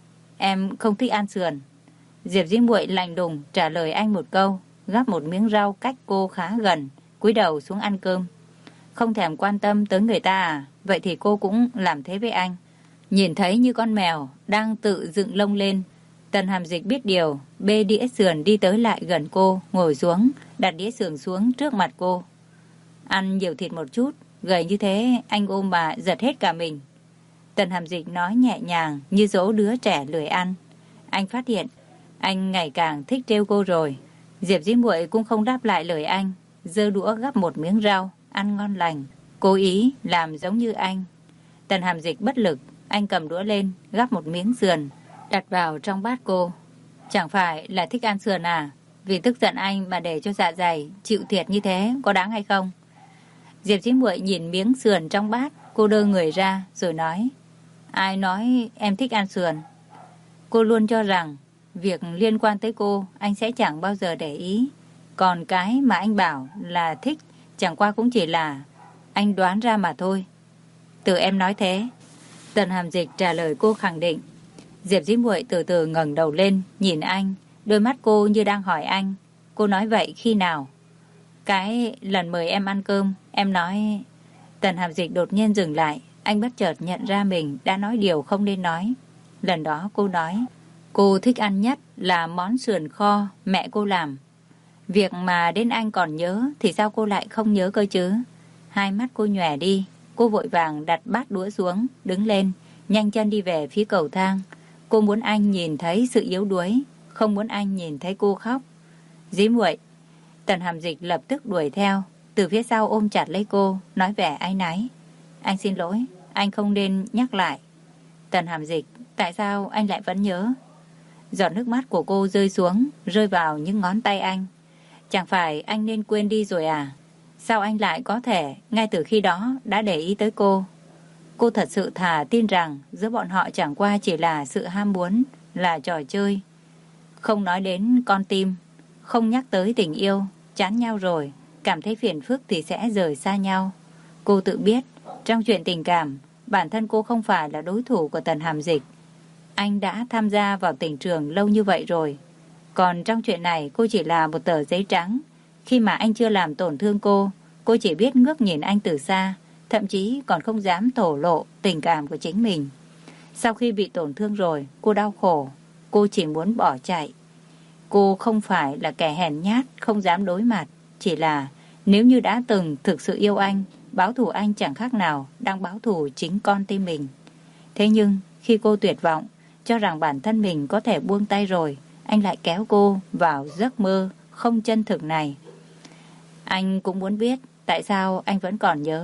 "Em không thích ăn sườn." Diệp Dĩ Muội lạnh lùng trả lời anh một câu, gắp một miếng rau cách cô khá gần, cúi đầu xuống ăn cơm. Không thèm quan tâm tới người ta à? Vậy thì cô cũng làm thế với anh. Nhìn thấy như con mèo đang tự dựng lông lên, Tần Hàm Dịch biết điều, bê đĩa sườn đi tới lại gần cô, ngồi xuống, đặt đĩa sườn xuống trước mặt cô. "Ăn nhiều thịt một chút, gầy như thế anh ôm bà giật hết cả mình." Tần Hàm Dịch nói nhẹ nhàng như dỗ đứa trẻ lười ăn. Anh phát hiện anh ngày càng thích trêu cô rồi. Diệp Dĩ Muội cũng không đáp lại lời anh, giơ đũa gắp một miếng rau, ăn ngon lành, cố ý làm giống như anh. Tần Hàm Dịch bất lực, anh cầm đũa lên, gắp một miếng sườn, đặt vào trong bát cô. "Chẳng phải là thích ăn sườn à? Vì tức giận anh mà để cho dạ dày chịu thiệt như thế, có đáng hay không?" Diệp Dĩ Muội nhìn miếng sườn trong bát, cô đơ người ra rồi nói: "Ai nói em thích ăn sườn?" Cô luôn cho rằng việc liên quan tới cô anh sẽ chẳng bao giờ để ý. Còn cái mà anh bảo là thích chẳng qua cũng chỉ là anh đoán ra mà thôi. "Tự em nói thế." Tần Hàm Dịch trả lời cô khẳng định. Diệp Dĩ Muội từ từ ngẩng đầu lên nhìn anh, đôi mắt cô như đang hỏi anh: "Cô nói vậy khi nào?" "Cái lần mời em ăn cơm, em nói..." Tần Hàm Dịch đột nhiên dừng lại. Anh bất chợt nhận ra mình đã nói điều không nên nói. Lần đó cô nói cô thích ăn nhất là món sườn kho mẹ cô làm. Việc mà đến anh còn nhớ thì sao cô lại không nhớ cơ chứ? Hai mắt cô nhòe đi. Cô vội vàng đặt bát đũa xuống, đứng lên, nhanh chân đi về phía cầu thang. Cô muốn anh nhìn thấy sự yếu đuối, không muốn anh nhìn thấy cô khóc. "Dĩ Muội." Tần Hàm Dịch lập tức đuổi theo, từ phía sau ôm chặt lấy cô, nói vẻ áy náy: "Anh xin lỗi, anh không nên nhắc lại." "Tần Hàm Dịch, tại sao anh lại vẫn nhớ?" Giọt nước mắt của cô rơi xuống, rơi vào những ngón tay anh. "Chẳng phải anh nên quên đi rồi à? Sao anh lại có thể ngay từ khi đó đã để ý tới cô?" Cô thật sự thà tin rằng giữa bọn họ chẳng qua chỉ là sự ham muốn, là trò chơi. Không nói đến con tim, không nhắc tới tình yêu, chán nhau rồi, cảm thấy phiền phức thì sẽ rời xa nhau. Cô tự biết, trong chuyện tình cảm, bản thân cô không phải là đối thủ của Tần Hàm Dịch. Anh đã tham gia vào tình trường lâu như vậy rồi. Còn trong chuyện này cô chỉ là một tờ giấy trắng. Khi mà anh chưa làm tổn thương cô chỉ biết ngước nhìn anh từ xa, thậm chí còn không dám thổ lộ tình cảm của chính mình. Sau khi bị tổn thương rồi, cô đau khổ, cô chỉ muốn bỏ chạy. Cô không phải là kẻ hèn nhát, không dám đối mặt. Chỉ là nếu như đã từng thực sự yêu anh, báo thù anh chẳng khác nào đang báo thù chính con tim mình. Thế nhưng khi cô tuyệt vọng, cho rằng bản thân mình có thể buông tay rồi, anh lại kéo cô vào giấc mơ không chân thực này. Anh cũng muốn biết tại sao anh vẫn còn nhớ.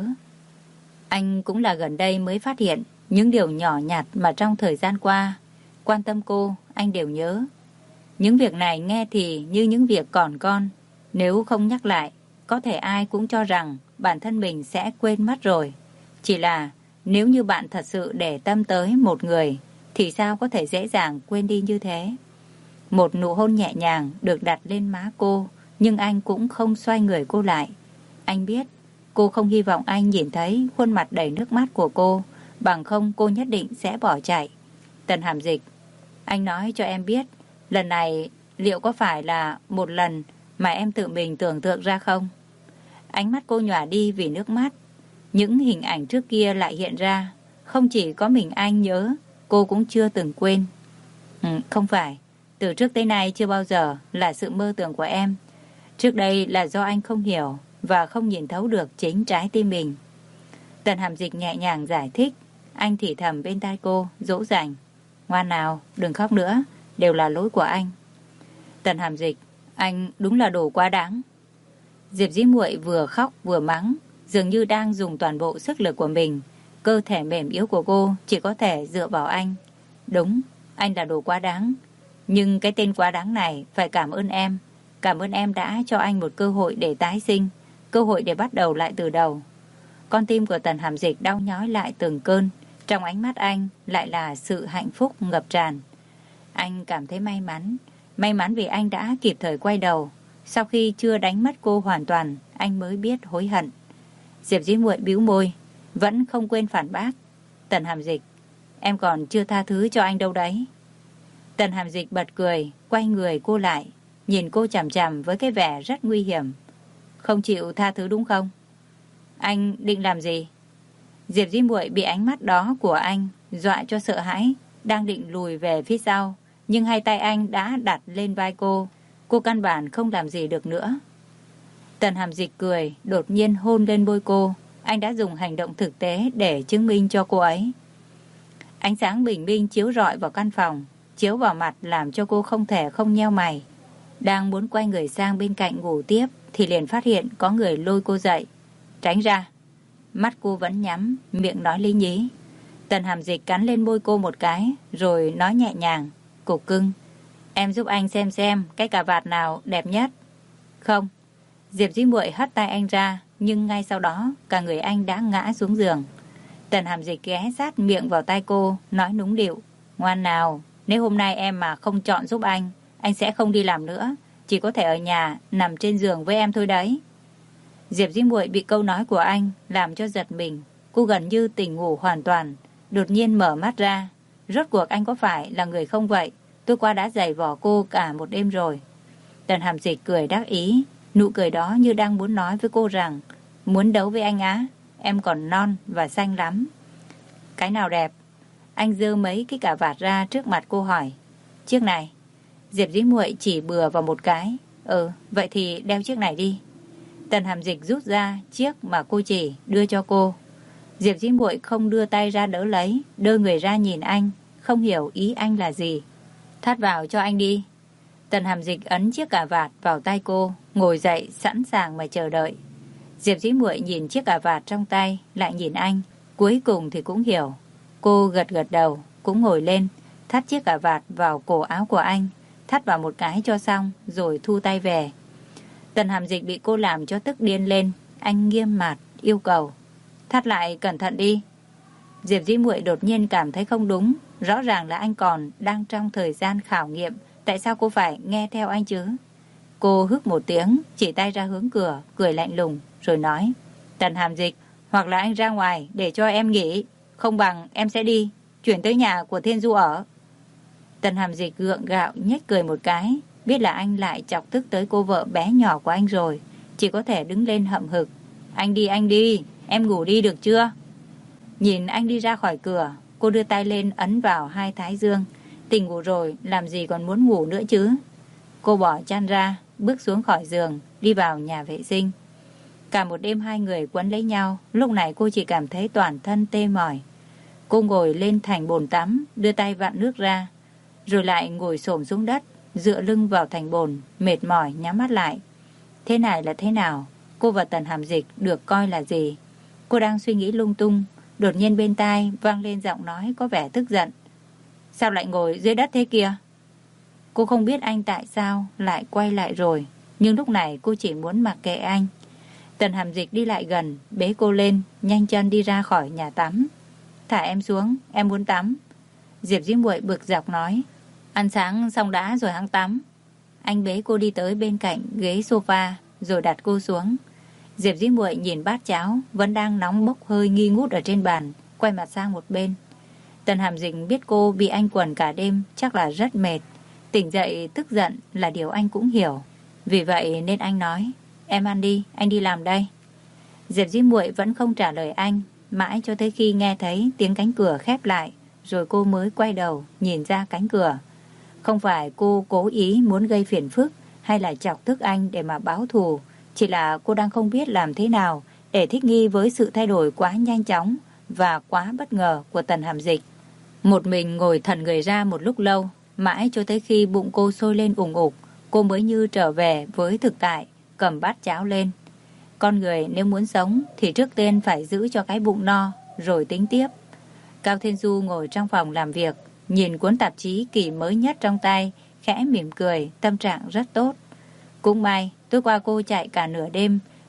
Anh cũng là gần đây mới phát hiện những điều nhỏ nhặt mà trong thời gian qua quan tâm cô, anh đều nhớ. Những việc này nghe thì như những việc còn con. Nếu không nhắc lại, có thể ai cũng cho rằng bản thân mình sẽ quên mất rồi. Chỉ là nếu như bạn thật sự để tâm tới một người, thì sao có thể dễ dàng quên đi như thế? Một nụ hôn nhẹ nhàng được đặt lên má cô, nhưng anh cũng không xoay người cô lại. Anh biết cô không hy vọng anh nhìn thấy khuôn mặt đầy nước mắt của cô, bằng không cô nhất định sẽ bỏ chạy. Tần Hàm Dịch, anh nói cho em biết, lần này liệu có phải là một lần mà em tự mình tưởng tượng ra không? Ánh mắt cô nhòa đi vì nước mắt. Những hình ảnh trước kia lại hiện ra. Không chỉ có mình anh nhớ, cô cũng chưa từng quên. Không phải, từ trước tới nay chưa bao giờ là sự mơ tưởng của em. Trước đây là do anh không hiểu và không nhìn thấu được chính trái tim mình. Tần Hàm Dịch nhẹ nhàng giải thích. Anh thì thầm bên tai cô, dỗ dành. Ngoan nào, đừng khóc nữa, đều là lỗi của anh. Tần Hàm Dịch, anh đúng là đồ quá đáng. Diệp Dĩ Muội vừa khóc vừa mắng, dường như đang dùng toàn bộ sức lực của mình. Cơ thể mềm yếu của cô chỉ có thể dựa vào anh. Đúng, anh là đồ quá đáng. Nhưng cái tên quá đáng này phải cảm ơn em. Cảm ơn em đã cho anh một cơ hội để tái sinh. cơ hội để bắt đầu lại từ đầu. Con tim của Tần Hàm Dịch đau nhói lại từng cơn. Trong ánh mắt anh lại là sự hạnh phúc ngập tràn. Anh cảm thấy may mắn vì anh đã kịp thời quay đầu. Sau khi chưa đánh mất cô hoàn toàn, anh mới biết hối hận. Diệp Dĩ Muội bĩu môi, vẫn không quên phản bác. Tần Hàm Dịch, em còn chưa tha thứ cho anh đâu đấy. Tần Hàm Dịch bật cười, quay người cô lại, nhìn cô chằm chằm với cái vẻ rất nguy hiểm. Không chịu tha thứ đúng không? Anh định làm gì? Diệp Dĩ Muội bị ánh mắt đó của anh dọa cho sợ hãi, đang định lùi về phía sau, nhưng hai tay anh đã đặt lên vai cô. Cô căn bản không làm gì được nữa. Tần Hàm Dịch cười, đột nhiên hôn lên môi cô. Anh đã dùng hành động thực tế để chứng minh cho cô ấy. Ánh sáng bình minh chiếu rọi vào căn phòng, chiếu vào mặt làm cho cô không thể không nheo mày. Đang muốn quay người sang bên cạnh ngủ tiếp thì liền phát hiện có người lôi cô dậy. Tránh ra. Mắt cô vẫn nhắm, miệng nói lý nhí. Tần Hàm Dịch cắn lên môi cô một cái, rồi nói nhẹ nhàng. Cục cưng, em giúp anh xem cái cà vạt nào đẹp nhất. Không. Diệp Dĩ Muội hất tay anh ra, nhưng ngay sau đó cả người anh đã ngã xuống giường. Tần Hàm Dịch ghé sát miệng vào tai cô, nói nũng nịu. Ngoan nào, nếu hôm nay em mà không chọn giúp anh sẽ không đi làm nữa, chỉ có thể ở nhà nằm trên giường với em thôi đấy. Diệp Dĩ Muội bị câu nói của anh làm cho giật mình. Cô gần như tỉnh ngủ hoàn toàn, đột nhiên mở mắt ra. Rốt cuộc anh có phải là người không vậy? Tôi qua đã giày vò cô cả một đêm rồi. Tần Hàm Dịch cười đắc ý, nụ cười đó như đang muốn nói với cô rằng muốn đấu với anh á, em còn non và xanh lắm. Cái nào đẹp? Anh giơ mấy cái cà vạt ra trước mặt cô hỏi. Chiếc này. Diệp Dĩ Muội chỉ bừa vào một cái. Vậy thì đeo chiếc này đi. Tần Hàm Dịch rút ra chiếc mà cô chỉ đưa cho cô. Diệp Dĩ Muội không đưa tay ra đỡ lấy, đưa người ra nhìn anh, không hiểu ý anh là gì. Thắt vào cho anh đi. Tần Hàm Dịch ấn chiếc cà vạt vào tay cô, ngồi dậy sẵn sàng mà chờ đợi. Diệp Dĩ Muội nhìn chiếc cà vạt trong tay, lại nhìn anh, cuối cùng thì cũng hiểu. Cô gật gật đầu, cũng ngồi lên, thắt chiếc cà vạt vào cổ áo của anh, thắt vào một cái cho xong, rồi thu tay về. Tần Hàm Dịch bị cô làm cho tức điên lên, anh nghiêm mặt yêu cầu. Thắt lại cẩn thận đi. Diệp Dĩ Muội đột nhiên cảm thấy không đúng, rõ ràng là anh còn đang trong thời gian khảo nghiệm, tại sao cô phải nghe theo anh chứ? Cô hức một tiếng, chỉ tay ra hướng cửa, cười lạnh lùng, rồi nói. Tần Hàm Dịch, hoặc là anh ra ngoài để cho em nghỉ, không bằng em sẽ đi, chuyển tới nhà của Thiên Du ở. Tần Hàm Dịch gượng gạo nhếch cười một cái, biết là anh lại chọc tức tới cô vợ bé nhỏ của anh rồi, chỉ có thể đứng lên hậm hực. Anh đi, em ngủ đi được chưa? Nhìn anh đi ra khỏi cửa, cô đưa tay lên ấn vào hai thái dương. Tỉnh ngủ rồi, làm gì còn muốn ngủ nữa chứ? Cô bỏ chăn ra, bước xuống khỏi giường, đi vào nhà vệ sinh. Cả một đêm hai người quấn lấy nhau, lúc này cô chỉ cảm thấy toàn thân tê mỏi. Cô ngồi lên thành bồn tắm, đưa tay vặn nước ra, rồi lại ngồi xổm xuống đất, dựa lưng vào thành bồn, mệt mỏi nhắm mắt lại. Thế này là thế nào? Cô và Tần Hàm Dịch được coi là gì? Cô đang suy nghĩ lung tung, đột nhiên bên tai vang lên giọng nói có vẻ tức giận. Sao lại ngồi dưới đất thế kia? Cô không biết anh tại sao lại quay lại rồi, nhưng lúc này cô chỉ muốn mặc kệ anh. Tần Hàm Dịch đi lại gần, bế cô lên, nhanh chân đi ra khỏi nhà tắm. Thả em xuống, em muốn tắm. Diệp Dĩ Muội bực dọc nói. Ăn sáng xong đã rồi hẵng tắm. Anh bế cô đi tới bên cạnh ghế sofa, rồi đặt cô xuống. Diệp Dĩ Muội nhìn bát cháo vẫn đang nóng bốc hơi nghi ngút ở trên bàn, quay mặt sang một bên. Tần Hàm Dịch biết cô bị anh quần cả đêm chắc là rất mệt, tỉnh dậy tức giận là điều anh cũng hiểu. Vì vậy nên anh nói, em ăn đi, anh đi làm đây. Diệp Dĩ Muội vẫn không trả lời anh, mãi cho tới khi nghe thấy tiếng cánh cửa khép lại, rồi cô mới quay đầu nhìn ra cánh cửa. Không phải cô cố ý muốn gây phiền phức hay là chọc tức anh để mà báo thù, chỉ là cô đang không biết làm thế nào để thích nghi với sự thay đổi quá nhanh chóng và quá bất ngờ của Tần Hàm Dịch. Một mình ngồi thẫn người ra một lúc lâu, mãi cho tới khi bụng cô sôi lên ủng ục, cô mới như trở về với thực tại, cầm bát cháo lên. Con người nếu muốn sống thì trước tiên phải giữ cho cái bụng no, rồi tính tiếp. Cao Thiên Du ngồi trong phòng làm việc, nhìn cuốn tạp chí kỳ mới nhất trong tay, khẽ mỉm cười, tâm trạng rất tốt. Cũng may, tối qua cô chạy cả nửa đêm,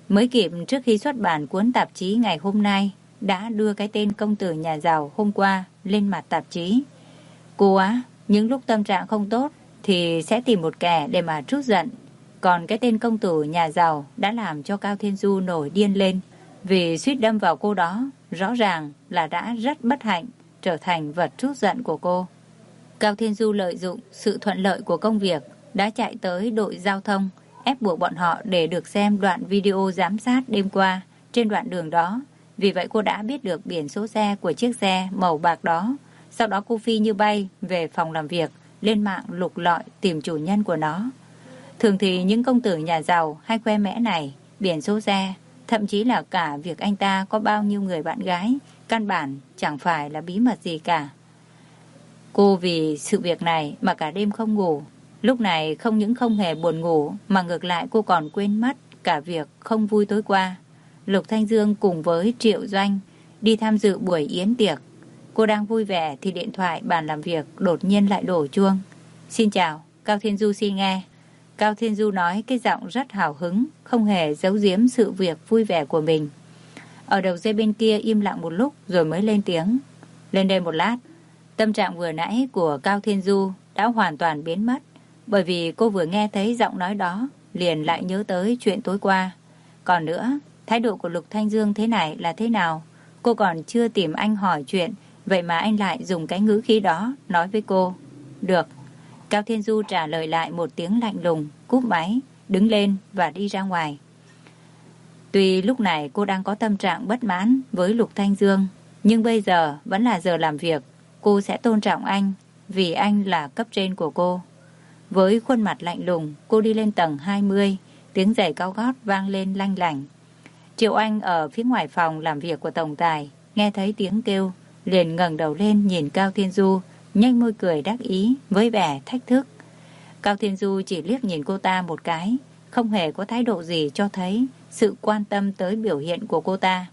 Mới kịp trước khi xuất bản cuốn tạp chí ngày hôm nay, đã đưa cái tên công tử nhà giàu hôm qua lên mặt tạp chí. Cô á, những lúc tâm trạng không tốt thì sẽ tìm một kẻ để mà trút giận. Còn cái tên công tử nhà giàu đã làm cho Cao Thiên Du nổi điên lên, vì suýt đâm vào cô đó, rõ ràng là đã rất bất hạnh, trở thành vật trút giận của cô. Cao Thiên Du lợi dụng sự thuận lợi của công việc, đã chạy tới đội giao thông, ép buộc bọn họ để được xem đoạn video giám sát đêm qua trên đoạn đường đó. Vì vậy cô đã biết được biển số xe của chiếc xe màu bạc đó. Sau đó cô phi như bay về phòng làm việc, lên mạng lục lọi tìm chủ nhân của nó. Thường thì những công tử nhà giàu hay khoe mẽ này, biển số xe, thậm chí là cả việc anh ta có bao nhiêu người bạn gái, căn bản chẳng phải là bí mật gì cả. Cô vì sự việc này mà cả đêm không ngủ. Lúc này không những không hề buồn ngủ, mà ngược lại cô còn quên mất cả việc không vui tối qua. Lục Thanh Dương cùng với Triệu Doanh đi tham dự buổi yến tiệc. Cô đang vui vẻ thì điện thoại bàn làm việc đột nhiên lại đổ chuông. Xin chào, Cao Thiên Du xin nghe. Cao Thiên Du nói cái giọng rất hào hứng, không hề giấu giếm sự việc vui vẻ của mình. Ở đầu dây bên kia im lặng một lúc rồi mới lên tiếng. Lên đây một lát. Tâm trạng vừa nãy của Cao Thiên Du đã hoàn toàn biến mất, bởi vì cô vừa nghe thấy giọng nói đó liền lại nhớ tới chuyện tối qua. Còn nữa, thái độ của Lục Thanh Dương thế này là thế nào? Cô còn chưa tìm anh hỏi chuyện, vậy mà anh lại dùng cái ngữ khí đó nói với cô. Được. Cao Thiên Du trả lời lại một tiếng lạnh lùng, cúp máy, đứng lên và đi ra ngoài. Tuy lúc này cô đang có tâm trạng bất mãn với Lục Thanh Dương, nhưng bây giờ vẫn là giờ làm việc. Cô sẽ tôn trọng anh, vì anh là cấp trên của cô. Với khuôn mặt lạnh lùng, cô đi lên tầng 20, tiếng giày cao gót vang lên lanh lảnh. Triệu Anh ở phía ngoài phòng làm việc của tổng tài, nghe thấy tiếng kêu, liền ngẩng đầu lên nhìn Cao Thiên Du, nhếch môi cười đắc ý với vẻ thách thức. Cao Thiên Du chỉ liếc nhìn cô ta một cái, không hề có thái độ gì cho thấy sự quan tâm tới biểu hiện của cô ta.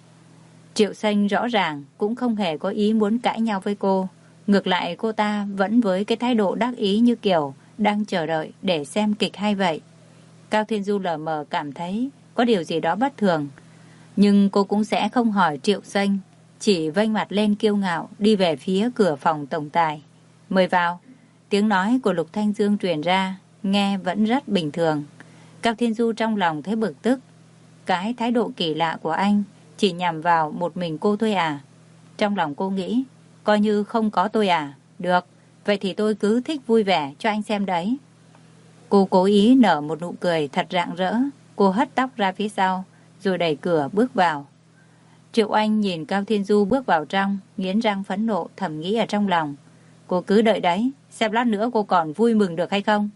Triệu Xanh rõ ràng cũng không hề có ý muốn cãi nhau với cô. Ngược lại cô ta vẫn với cái thái độ đắc ý như kiểu đang chờ đợi để xem kịch hay vậy. Cao Thiên Du lờ mờ cảm thấy có điều gì đó bất thường. Nhưng cô cũng sẽ không hỏi Triệu Xanh, chỉ vênh mặt lên kiêu ngạo đi về phía cửa phòng tổng tài. Mời vào. Tiếng nói của Lục Thanh Dương truyền ra, nghe vẫn rất bình thường. Cao Thiên Du trong lòng thấy bực tức. Cái thái độ kỳ lạ của anh chỉ nhằm vào một mình cô thôi à? Trong lòng cô nghĩ, coi như không có tôi à? Được, vậy thì tôi cứ thích vui vẻ cho anh xem đấy. Cô cố ý nở một nụ cười thật rạng rỡ. Cô hất tóc ra phía sau, rồi đẩy cửa bước vào. Triệu Anh nhìn Cao Thiên Du bước vào trong, nghiến răng phẫn nộ thầm nghĩ ở trong lòng. Cô cứ đợi đấy, xem lát nữa cô còn vui mừng được hay không?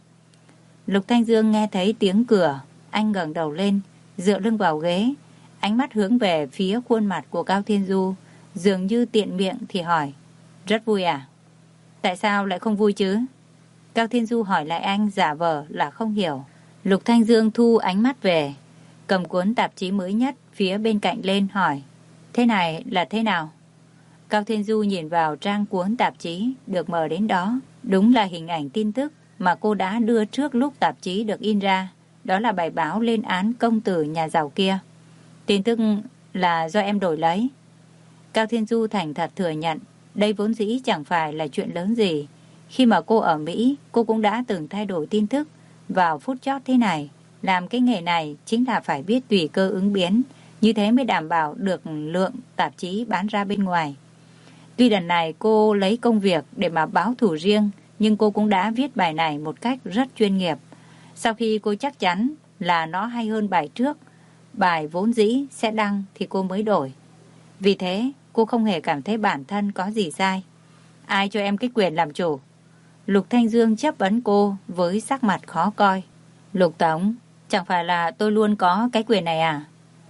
Lục Thanh Dương nghe thấy tiếng cửa, anh ngẩng đầu lên, dựa lưng vào ghế, ánh mắt hướng về phía khuôn mặt của Cao Thiên Du, dường như tiện miệng thì hỏi. Rất vui à? Tại sao lại không vui chứ? Cao Thiên Du hỏi lại anh giả vờ là không hiểu. Lục Thanh Dương thu ánh mắt về, cầm cuốn tạp chí mới nhất phía bên cạnh lên hỏi. Thế này là thế nào? Cao Thiên Du nhìn vào trang cuốn tạp chí được mở đến đó. Đúng là hình ảnh tin tức mà cô đã đưa trước lúc tạp chí được in ra. Đó là bài báo lên án công tử nhà giàu kia. Tin tức là do em đổi lấy. Cao Thiên Du thành thật thừa nhận, đây vốn dĩ chẳng phải là chuyện lớn gì. Khi mà cô ở Mỹ, cô cũng đã từng thay đổi tin tức vào phút chót thế này. Làm cái nghề này chính là phải biết tùy cơ ứng biến, như thế mới đảm bảo được lượng tạp chí bán ra bên ngoài. Tuy lần này cô lấy công việc để mà báo thù riêng, nhưng cô cũng đã viết bài này một cách rất chuyên nghiệp. Sau khi cô chắc chắn là nó hay hơn bài trước, bài vốn dĩ sẽ đăng thì cô mới đổi. Vì thế, cô không hề cảm thấy bản thân có gì sai. Ai cho em cái quyền làm chủ? Lục Thanh Dương chất vấn cô với sắc mặt khó coi. Lục Tổng, chẳng phải là tôi luôn có cái quyền này à?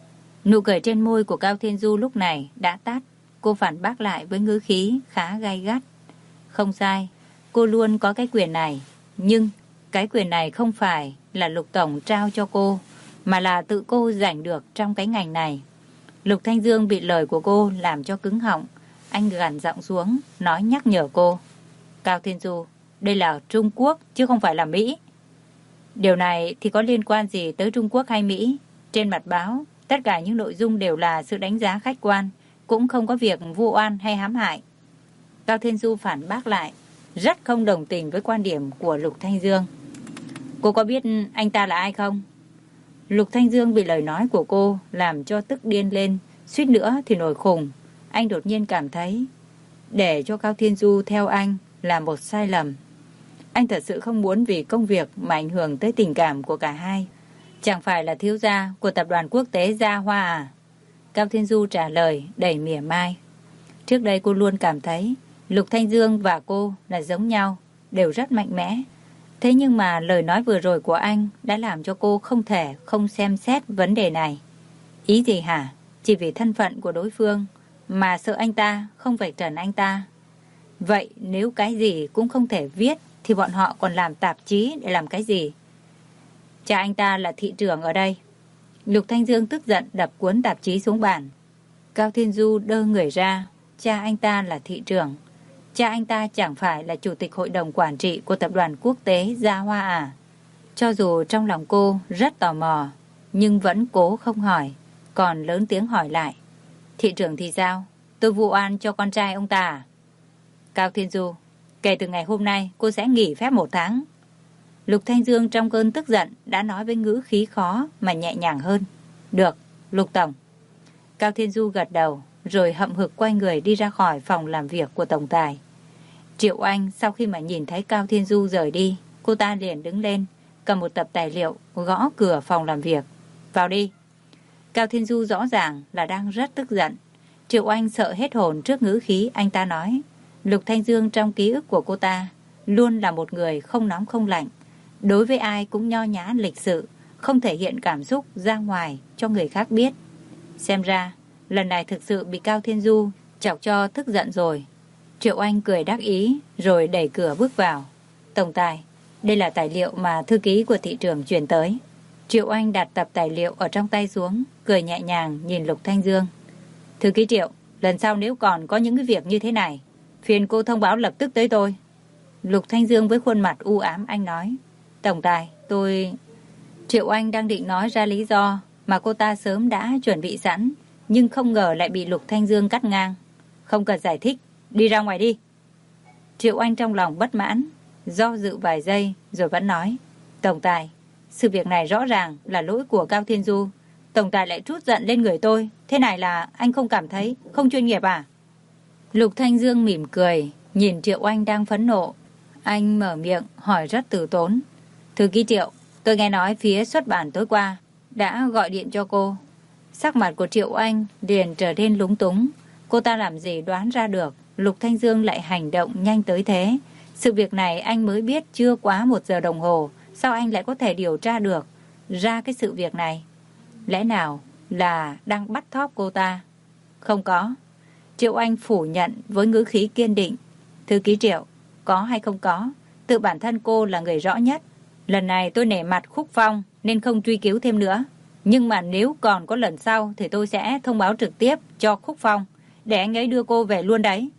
Nụ cười trên môi của Cao Thiên Du lúc này đã tắt. Cô phản bác lại với ngữ khí khá gay gắt. Không sai, cô luôn có cái quyền này. Nhưng cái quyền này không phải là Lục Tổng trao cho cô, mà là tự cô giành được trong cái ngành này. Lục Thanh Dương bị lời của cô làm cho cứng họng. Anh gằn giọng xuống, nói nhắc nhở cô. Cao Thiên Du, đây là Trung Quốc chứ không phải là Mỹ. Điều này thì có liên quan gì tới Trung Quốc hay Mỹ? Trên mặt báo, tất cả những nội dung đều là sự đánh giá khách quan, cũng không có việc vu oan hay hãm hại. Cao Thiên Du phản bác lại, rất không đồng tình với quan điểm của Lục Thanh Dương. Cô có biết anh ta là ai không? Lục Thanh Dương bị lời nói của cô làm cho tức điên lên, suýt nữa thì nổi khùng. Anh đột nhiên cảm thấy để cho Cao Thiên Du theo anh là một sai lầm. Anh thật sự không muốn vì công việc mà ảnh hưởng tới tình cảm của cả hai. Chẳng phải là thiếu gia của tập đoàn quốc tế Gia Hoa à? Cao Thiên Du trả lời đầy mỉa mai. Trước đây cô luôn cảm thấy Lục Thanh Dương và cô là giống nhau, đều rất mạnh mẽ. Thế nhưng mà lời nói vừa rồi của anh đã làm cho cô không thể không xem xét vấn đề này. Ý gì hả? Chỉ vì thân phận của đối phương mà sợ anh ta không vạch trần anh ta. Vậy nếu cái gì cũng không thể viết thì bọn họ còn làm tạp chí để làm cái gì? Cha anh ta là thị trưởng ở đây. Lục Thanh Dương tức giận đập cuốn tạp chí xuống bàn. Cao Thiên Du đơ người ra. Cha anh ta là thị trưởng. Cha anh ta chẳng phải là chủ tịch hội đồng quản trị của tập đoàn quốc tế Gia Hoa à? Cho dù trong lòng cô rất tò mò, nhưng vẫn cố không hỏi, còn lớn tiếng hỏi lại. Thị trưởng thì sao? Tôi vu oan cho con trai ông ta à? Cao Thiên Du, kể từ ngày hôm nay cô sẽ nghỉ phép 1 tháng. Lục Thanh Dương trong cơn tức giận đã nói với ngữ khí khó mà nhẹ nhàng hơn. Được, Lục Tổng. Cao Thiên Du gật đầu, rồi hậm hực quay người đi ra khỏi phòng làm việc của tổng tài. Triệu Anh sau khi mà nhìn thấy Cao Thiên Du rời đi, cô ta liền đứng lên, cầm một tập tài liệu, gõ cửa phòng làm việc. Vào đi. Cao Thiên Du rõ ràng là đang rất tức giận. Triệu Anh sợ hết hồn trước ngữ khí anh ta nói. Lục Thanh Dương trong ký ức của cô ta luôn là một người không nóng không lạnh. Đối với ai cũng nho nhã lịch sự, không thể hiện cảm xúc ra ngoài cho người khác biết. Xem ra, lần này thực sự bị Cao Thiên Du chọc cho tức giận rồi. Triệu Anh cười đắc ý rồi đẩy cửa bước vào. Tổng tài, đây là tài liệu mà thư ký của thị trưởng chuyển tới. Triệu Anh đặt tập tài liệu ở trong tay xuống, cười nhẹ nhàng nhìn Lục Thanh Dương. Thư ký Triệu, lần sau nếu còn có những cái việc như thế này, phiền cô thông báo lập tức tới tôi. Lục Thanh Dương với khuôn mặt u ám anh nói. Tổng tài, tôi... Triệu Anh đang định nói ra lý do mà cô ta sớm đã chuẩn bị sẵn, nhưng không ngờ lại bị Lục Thanh Dương cắt ngang. Không cần giải thích, đi ra ngoài đi. Triệu Anh trong lòng bất mãn, do dự vài giây rồi vẫn nói. Tổng tài, sự việc này rõ ràng là lỗi của Cao Thiên Du. Tổng tài lại trút giận lên người tôi. Thế này là anh không cảm thấy không chuyên nghiệp à? Lục Thanh Dương mỉm cười, nhìn Triệu Anh đang phẫn nộ. Anh mở miệng hỏi rất từ tốn. Thư ký Triệu, tôi nghe nói phía xuất bản tối qua đã gọi điện cho cô. Sắc mặt của Triệu Anh liền trở nên lúng túng. Cô ta làm gì đoán ra được Lục Thanh Dương lại hành động nhanh tới thế. Sự việc này anh mới biết chưa quá 1 giờ đồng hồ. Sao anh lại có thể điều tra được ra cái sự việc này? Lẽ nào là đang bắt thóp cô ta? Không có. Triệu Anh phủ nhận với ngữ khí kiên định. Thư ký Triệu, có hay không có, tự bản thân cô là người rõ nhất. Lần này tôi nể mặt Khúc Phong nên không truy cứu thêm nữa. Nhưng mà nếu còn có lần sau thì tôi sẽ thông báo trực tiếp cho Khúc Phong để anh ấy đưa cô về luôn đấy.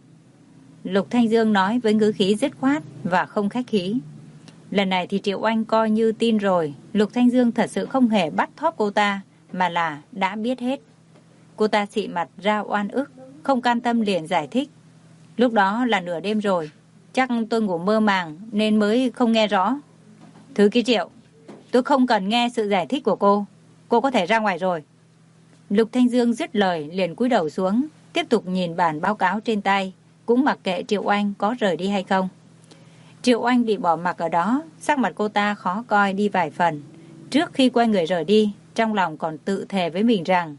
Lục Thanh Dương nói với ngữ khí dứt khoát và không khách khí. Lần này thì Triệu Anh coi như tin rồi. Lục Thanh Dương thật sự không hề bắt thóp cô ta, mà là đã biết hết. Cô ta xị mặt ra oan ức, không can tâm liền giải thích. Lúc đó là nửa đêm rồi, chắc tôi ngủ mơ màng nên mới không nghe rõ. Thư ký Triệu, tôi không cần nghe sự giải thích của cô có thể ra ngoài rồi. Lục Thanh Dương dứt lời liền cúi đầu xuống, tiếp tục nhìn bản báo cáo trên tay, cũng mặc kệ Triệu Anh có rời đi hay không. Triệu Anh bị bỏ mặc ở đó, sắc mặt cô ta khó coi đi vài phần. Trước khi quay người rời đi, trong lòng còn tự thề với mình rằng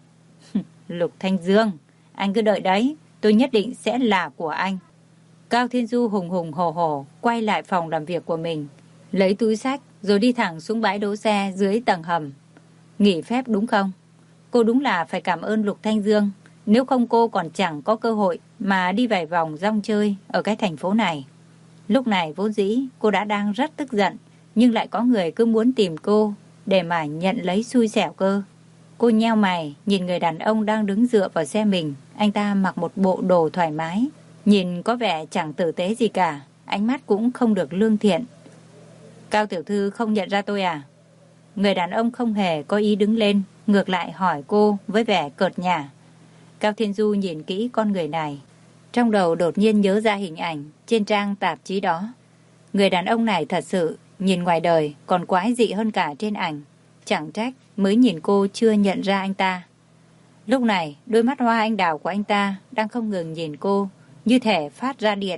Lục Thanh Dương, anh cứ đợi đấy, tôi nhất định sẽ là của anh. Cao Thiên Du hùng hùng hổ hổ quay lại phòng làm việc của mình, lấy túi xách rồi đi thẳng xuống bãi đỗ xe dưới tầng hầm. Nghỉ phép đúng không? Cô đúng là phải cảm ơn Lục Thanh Dương, nếu không cô còn chẳng có cơ hội mà đi vài vòng rong chơi ở cái thành phố này. Lúc này vốn dĩ cô đã đang rất tức giận, nhưng lại có người cứ muốn tìm cô để mà nhận lấy xui xẻo cơ. Cô nheo mày nhìn người đàn ông đang đứng dựa vào xe mình. Anh ta mặc một bộ đồ thoải mái, nhìn có vẻ chẳng tử tế gì cả, ánh mắt cũng không được lương thiện. Cao tiểu thư không nhận ra tôi à? Người đàn ông không hề có ý đứng lên, ngược lại hỏi cô với vẻ cợt nhả. Cao Thiên Du nhìn kỹ con người này, trong đầu đột nhiên nhớ ra hình ảnh trên trang tạp chí đó. Người đàn ông này thật sự nhìn ngoài đời còn quái dị hơn cả trên ảnh. Chẳng trách mới nhìn cô chưa nhận ra anh ta. Lúc này đôi mắt hoa anh đào của anh ta đang không ngừng nhìn cô, như thể phát ra điện.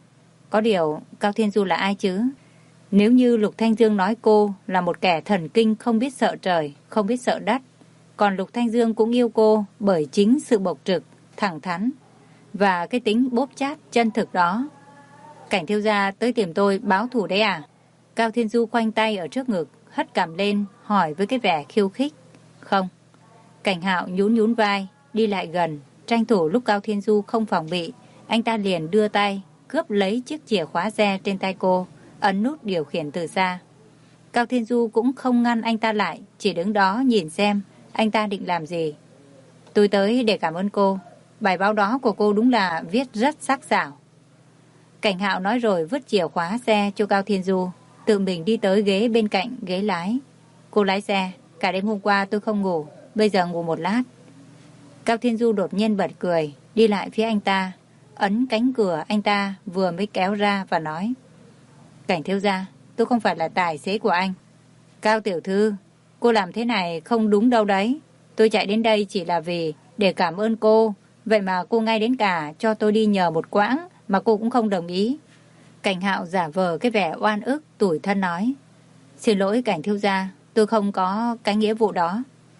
Có điều Cao Thiên Du là ai chứ? Nếu như Lục Thanh Dương nói cô là một kẻ thần kinh không biết sợ trời, không biết sợ đất, còn Lục Thanh Dương cũng yêu cô bởi chính sự bộc trực, thẳng thắn và cái tính bóp chát chân thực đó. Cảnh thiếu gia tới tìm tôi báo thù đấy à? Cao Thiên Du khoanh tay ở trước ngực, hất cằm lên, hỏi với cái vẻ khiêu khích. Không. Cảnh Hạo nhún nhún vai, đi lại gần, tranh thủ lúc Cao Thiên Du không phòng bị, anh ta liền đưa tay, cướp lấy chiếc chìa khóa xe trên tay cô, ấn nút điều khiển từ xa. Cao Thiên Du cũng không ngăn anh ta lại, chỉ đứng đó nhìn xem anh ta định làm gì. Tôi tới để cảm ơn cô. Bài báo đó của cô đúng là viết rất sắc sảo. Cảnh Hạo nói rồi vứt chìa khóa xe cho Cao Thiên Du, tự mình đi tới ghế bên cạnh ghế lái. Cô lái xe, cả đêm hôm qua tôi không ngủ, bây giờ ngủ một lát. Cao Thiên Du đột nhiên bật cười, đi lại phía anh ta, ấn cánh cửa anh ta vừa mới kéo ra và nói. Cảnh thiếu gia, tôi không phải là tài xế của anh. Cao tiểu thư, cô làm thế này không đúng đâu đấy. Tôi chạy đến đây chỉ là vì để cảm ơn cô, vậy mà cô ngay đến cả cho tôi đi nhờ một quãng mà cô cũng không đồng ý. Cảnh Hạo giả vờ cái vẻ oan ức, tủi thân nói. Xin lỗi Cảnh thiếu gia, tôi không có cái nghĩa vụ đó.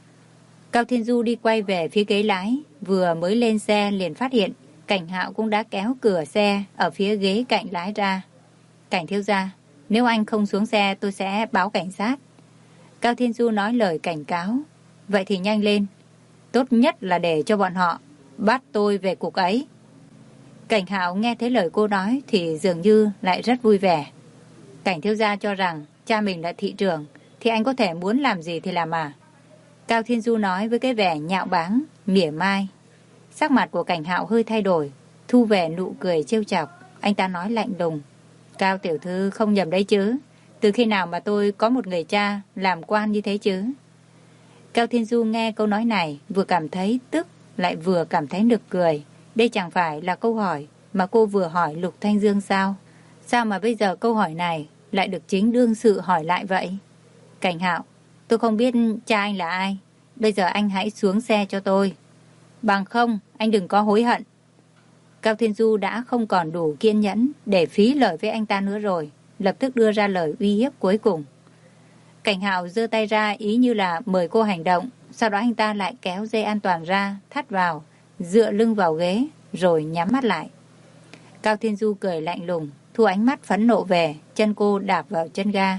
Cao Thiên Du đi quay về phía ghế lái, vừa mới lên xe liền phát hiện Cảnh Hạo cũng đã kéo cửa xe ở phía ghế cạnh lái ra. Cảnh thiếu gia, nếu anh không xuống xe tôi sẽ báo cảnh sát. Cao Thiên Du nói lời cảnh cáo. Vậy thì nhanh lên, tốt nhất là để cho bọn họ bắt tôi về cục ấy. Cảnh Hạo nghe thấy lời cô nói thì dường như lại rất vui vẻ. Cảnh thiếu gia cho rằng cha mình là thị trưởng thì anh có thể muốn làm gì thì làm à? Cao Thiên Du nói với cái vẻ nhạo báng, mỉa mai. Sắc mặt của Cảnh Hạo hơi thay đổi, thu về nụ cười trêu chọc. Anh ta nói lạnh lùng. Cao tiểu thư không nhầm đấy chứ? Từ khi nào mà tôi có một người cha làm quan như thế chứ? Cao Thiên Du nghe câu nói này vừa cảm thấy tức lại vừa cảm thấy nực cười. Đây chẳng phải là câu hỏi mà cô vừa hỏi Lục Thanh Dương sao? Sao mà bây giờ câu hỏi này lại được chính đương sự hỏi lại vậy? Cảnh Hạo, tôi không biết cha anh là ai. Bây giờ anh hãy xuống xe cho tôi. Bằng không, anh đừng có hối hận. Cao Thiên Du đã không còn đủ kiên nhẫn để phí lời với anh ta nữa rồi, lập tức đưa ra lời uy hiếp cuối cùng. Cảnh Hạo giơ tay ra ý như là mời cô hành động, sau đó anh ta lại kéo dây an toàn ra, thắt vào, dựa lưng vào ghế, rồi nhắm mắt lại. Cao Thiên Du cười lạnh lùng, thu ánh mắt phẫn nộ về, chân cô đạp vào chân ga.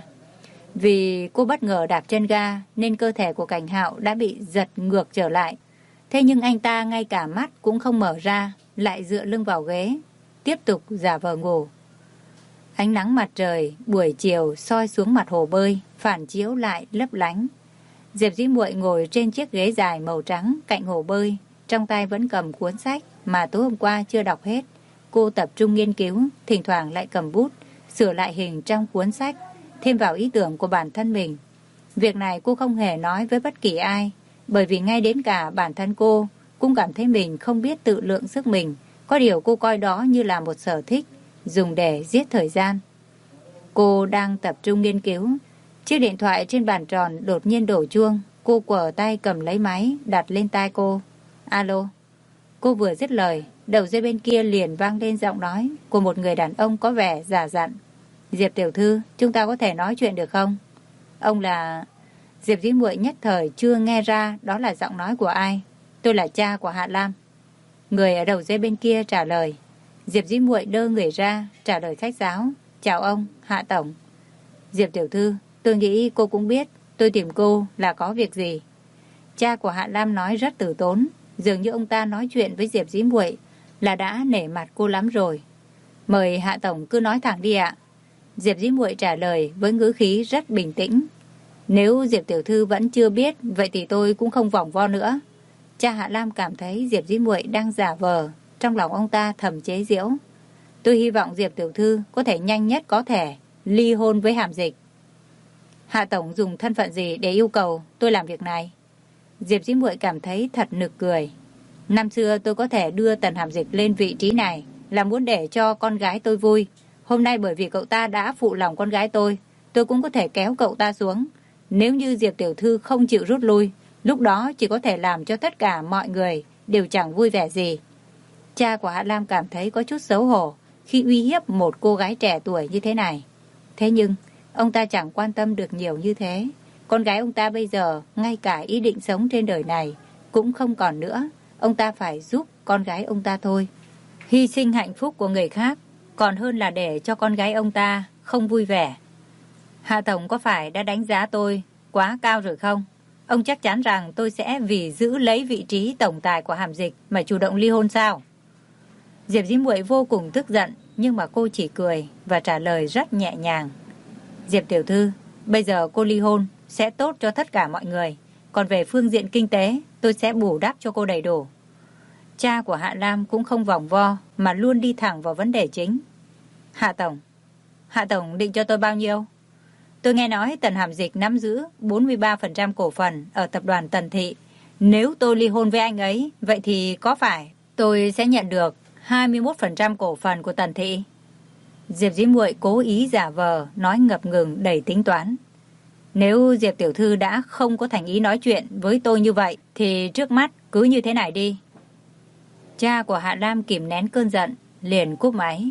Vì cô bất ngờ đạp chân ga nên cơ thể của Cảnh Hạo đã bị giật ngược trở lại. Thế nhưng anh ta ngay cả mắt cũng không mở ra, lại dựa lưng vào ghế, tiếp tục giả vờ ngủ. Ánh nắng mặt trời buổi chiều soi xuống mặt hồ bơi, phản chiếu lại lấp lánh. Diệp Dĩ Muội ngồi trên chiếc ghế dài màu trắng cạnh hồ bơi, trong tay vẫn cầm cuốn sách mà tối hôm qua chưa đọc hết. Cô tập trung nghiên cứu, thỉnh thoảng lại cầm bút, sửa lại hình trong cuốn sách, thêm vào ý tưởng của bản thân mình. Việc này cô không hề nói với bất kỳ ai, bởi vì ngay đến cả bản thân cô cũng cảm thấy mình không biết tự lượng sức mình. Có điều cô coi đó như là một sở thích, dùng để giết thời gian. Cô đang tập trung nghiên cứu. Chiếc điện thoại trên bàn tròn đột nhiên đổ chuông. Cô quờ tay cầm lấy máy, đặt lên tai cô. Alo. Cô vừa dứt lời, đầu dây bên kia liền vang lên giọng nói của một người đàn ông có vẻ già dặn. Diệp tiểu thư, chúng ta có thể nói chuyện được không? Ông là... Diệp Dĩ Muội nhất thời chưa nghe ra đó là giọng nói của ai. Tôi là cha của Hạ Lam. Người ở đầu dây bên kia trả lời. Diệp Dĩ Muội đơ người ra, trả lời khách sáo. Chào ông, Hạ Tổng. Diệp tiểu thư, tôi nghĩ cô cũng biết tôi tìm cô là có việc gì. Cha của Hạ Lam nói rất từ tốn, dường như ông ta nói chuyện với Diệp Dĩ Muội là đã nể mặt cô lắm rồi. Mời Hạ Tổng cứ nói thẳng đi ạ. Diệp Dĩ Muội trả lời với ngữ khí rất bình tĩnh. Nếu Diệp tiểu thư vẫn chưa biết, vậy thì tôi cũng không vòng vo nữa. Cha Hạ Lam cảm thấy Diệp Dĩ Muội đang giả vờ, trong lòng ông ta thầm chế giễu. Tôi hy vọng Diệp tiểu thư có thể nhanh nhất có thể ly hôn với Hàm Dịch. Hạ Tổng dùng thân phận gì để yêu cầu tôi làm việc này? Diệp Dĩ Muội cảm thấy thật nực cười. Năm xưa tôi có thể đưa Tần Hàm Dịch lên vị trí này là muốn để cho con gái tôi vui. Hôm nay bởi vì cậu ta đã phụ lòng con gái tôi cũng có thể kéo cậu ta xuống. Nếu như Diệp tiểu thư không chịu rút lui, lúc đó chỉ có thể làm cho tất cả mọi người đều chẳng vui vẻ gì. Cha của Hạ Lam cảm thấy có chút xấu hổ khi uy hiếp một cô gái trẻ tuổi như thế này. Thế nhưng, ông ta chẳng quan tâm được nhiều như thế. Con gái ông ta bây giờ, ngay cả ý định sống trên đời này cũng không còn nữa. Ông ta phải giúp con gái ông ta thôi. Hy sinh hạnh phúc của người khác còn hơn là để cho con gái ông ta không vui vẻ. Hạ Tổng có phải đã đánh giá tôi quá cao rồi không? Ông chắc chắn rằng tôi sẽ vì giữ lấy vị trí tổng tài của Hàm Dịch mà chủ động ly hôn sao? Diệp Dĩ Muội vô cùng tức giận, nhưng mà cô chỉ cười và trả lời rất nhẹ nhàng. Diệp tiểu thư, bây giờ cô ly hôn sẽ tốt cho tất cả mọi người. Còn về phương diện kinh tế, tôi sẽ bù đắp cho cô đầy đủ. Cha của Hạ Lam cũng không vòng vo mà luôn đi thẳng vào vấn đề chính. Hạ Tổng định cho tôi bao nhiêu? Tôi nghe nói Tần Hàm Dịch nắm giữ 43% cổ phần ở tập đoàn Tần Thị. Nếu tôi ly hôn với anh ấy, vậy thì có phải tôi sẽ nhận được 21% cổ phần của Tần Thị? Diệp Dĩ Muội cố ý giả vờ, nói ngập ngừng đầy tính toán. Nếu Diệp tiểu thư đã không có thành ý nói chuyện với tôi như vậy, thì trước mắt cứ như thế này đi. Cha của Hạ Lam kìm nén cơn giận, liền cúp máy.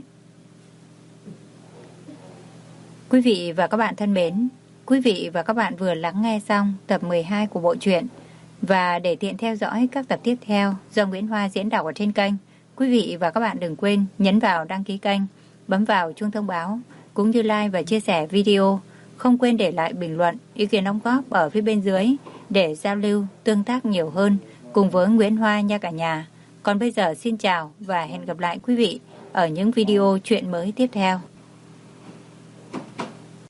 Quý vị và các bạn thân mến, quý vị và các bạn vừa lắng nghe xong tập 12 của bộ truyện. Và để tiện theo dõi các tập tiếp theo do Nguyễn Hoa diễn đọc ở trên kênh, quý vị và các bạn đừng quên nhấn vào đăng ký kênh, bấm vào chuông thông báo, cũng như like và chia sẻ video. Không quên để lại bình luận, ý kiến đóng góp ở phía bên dưới để giao lưu, tương tác nhiều hơn cùng với Nguyễn Hoa nha cả nhà. Còn bây giờ xin chào và hẹn gặp lại quý vị ở những video truyện mới tiếp theo.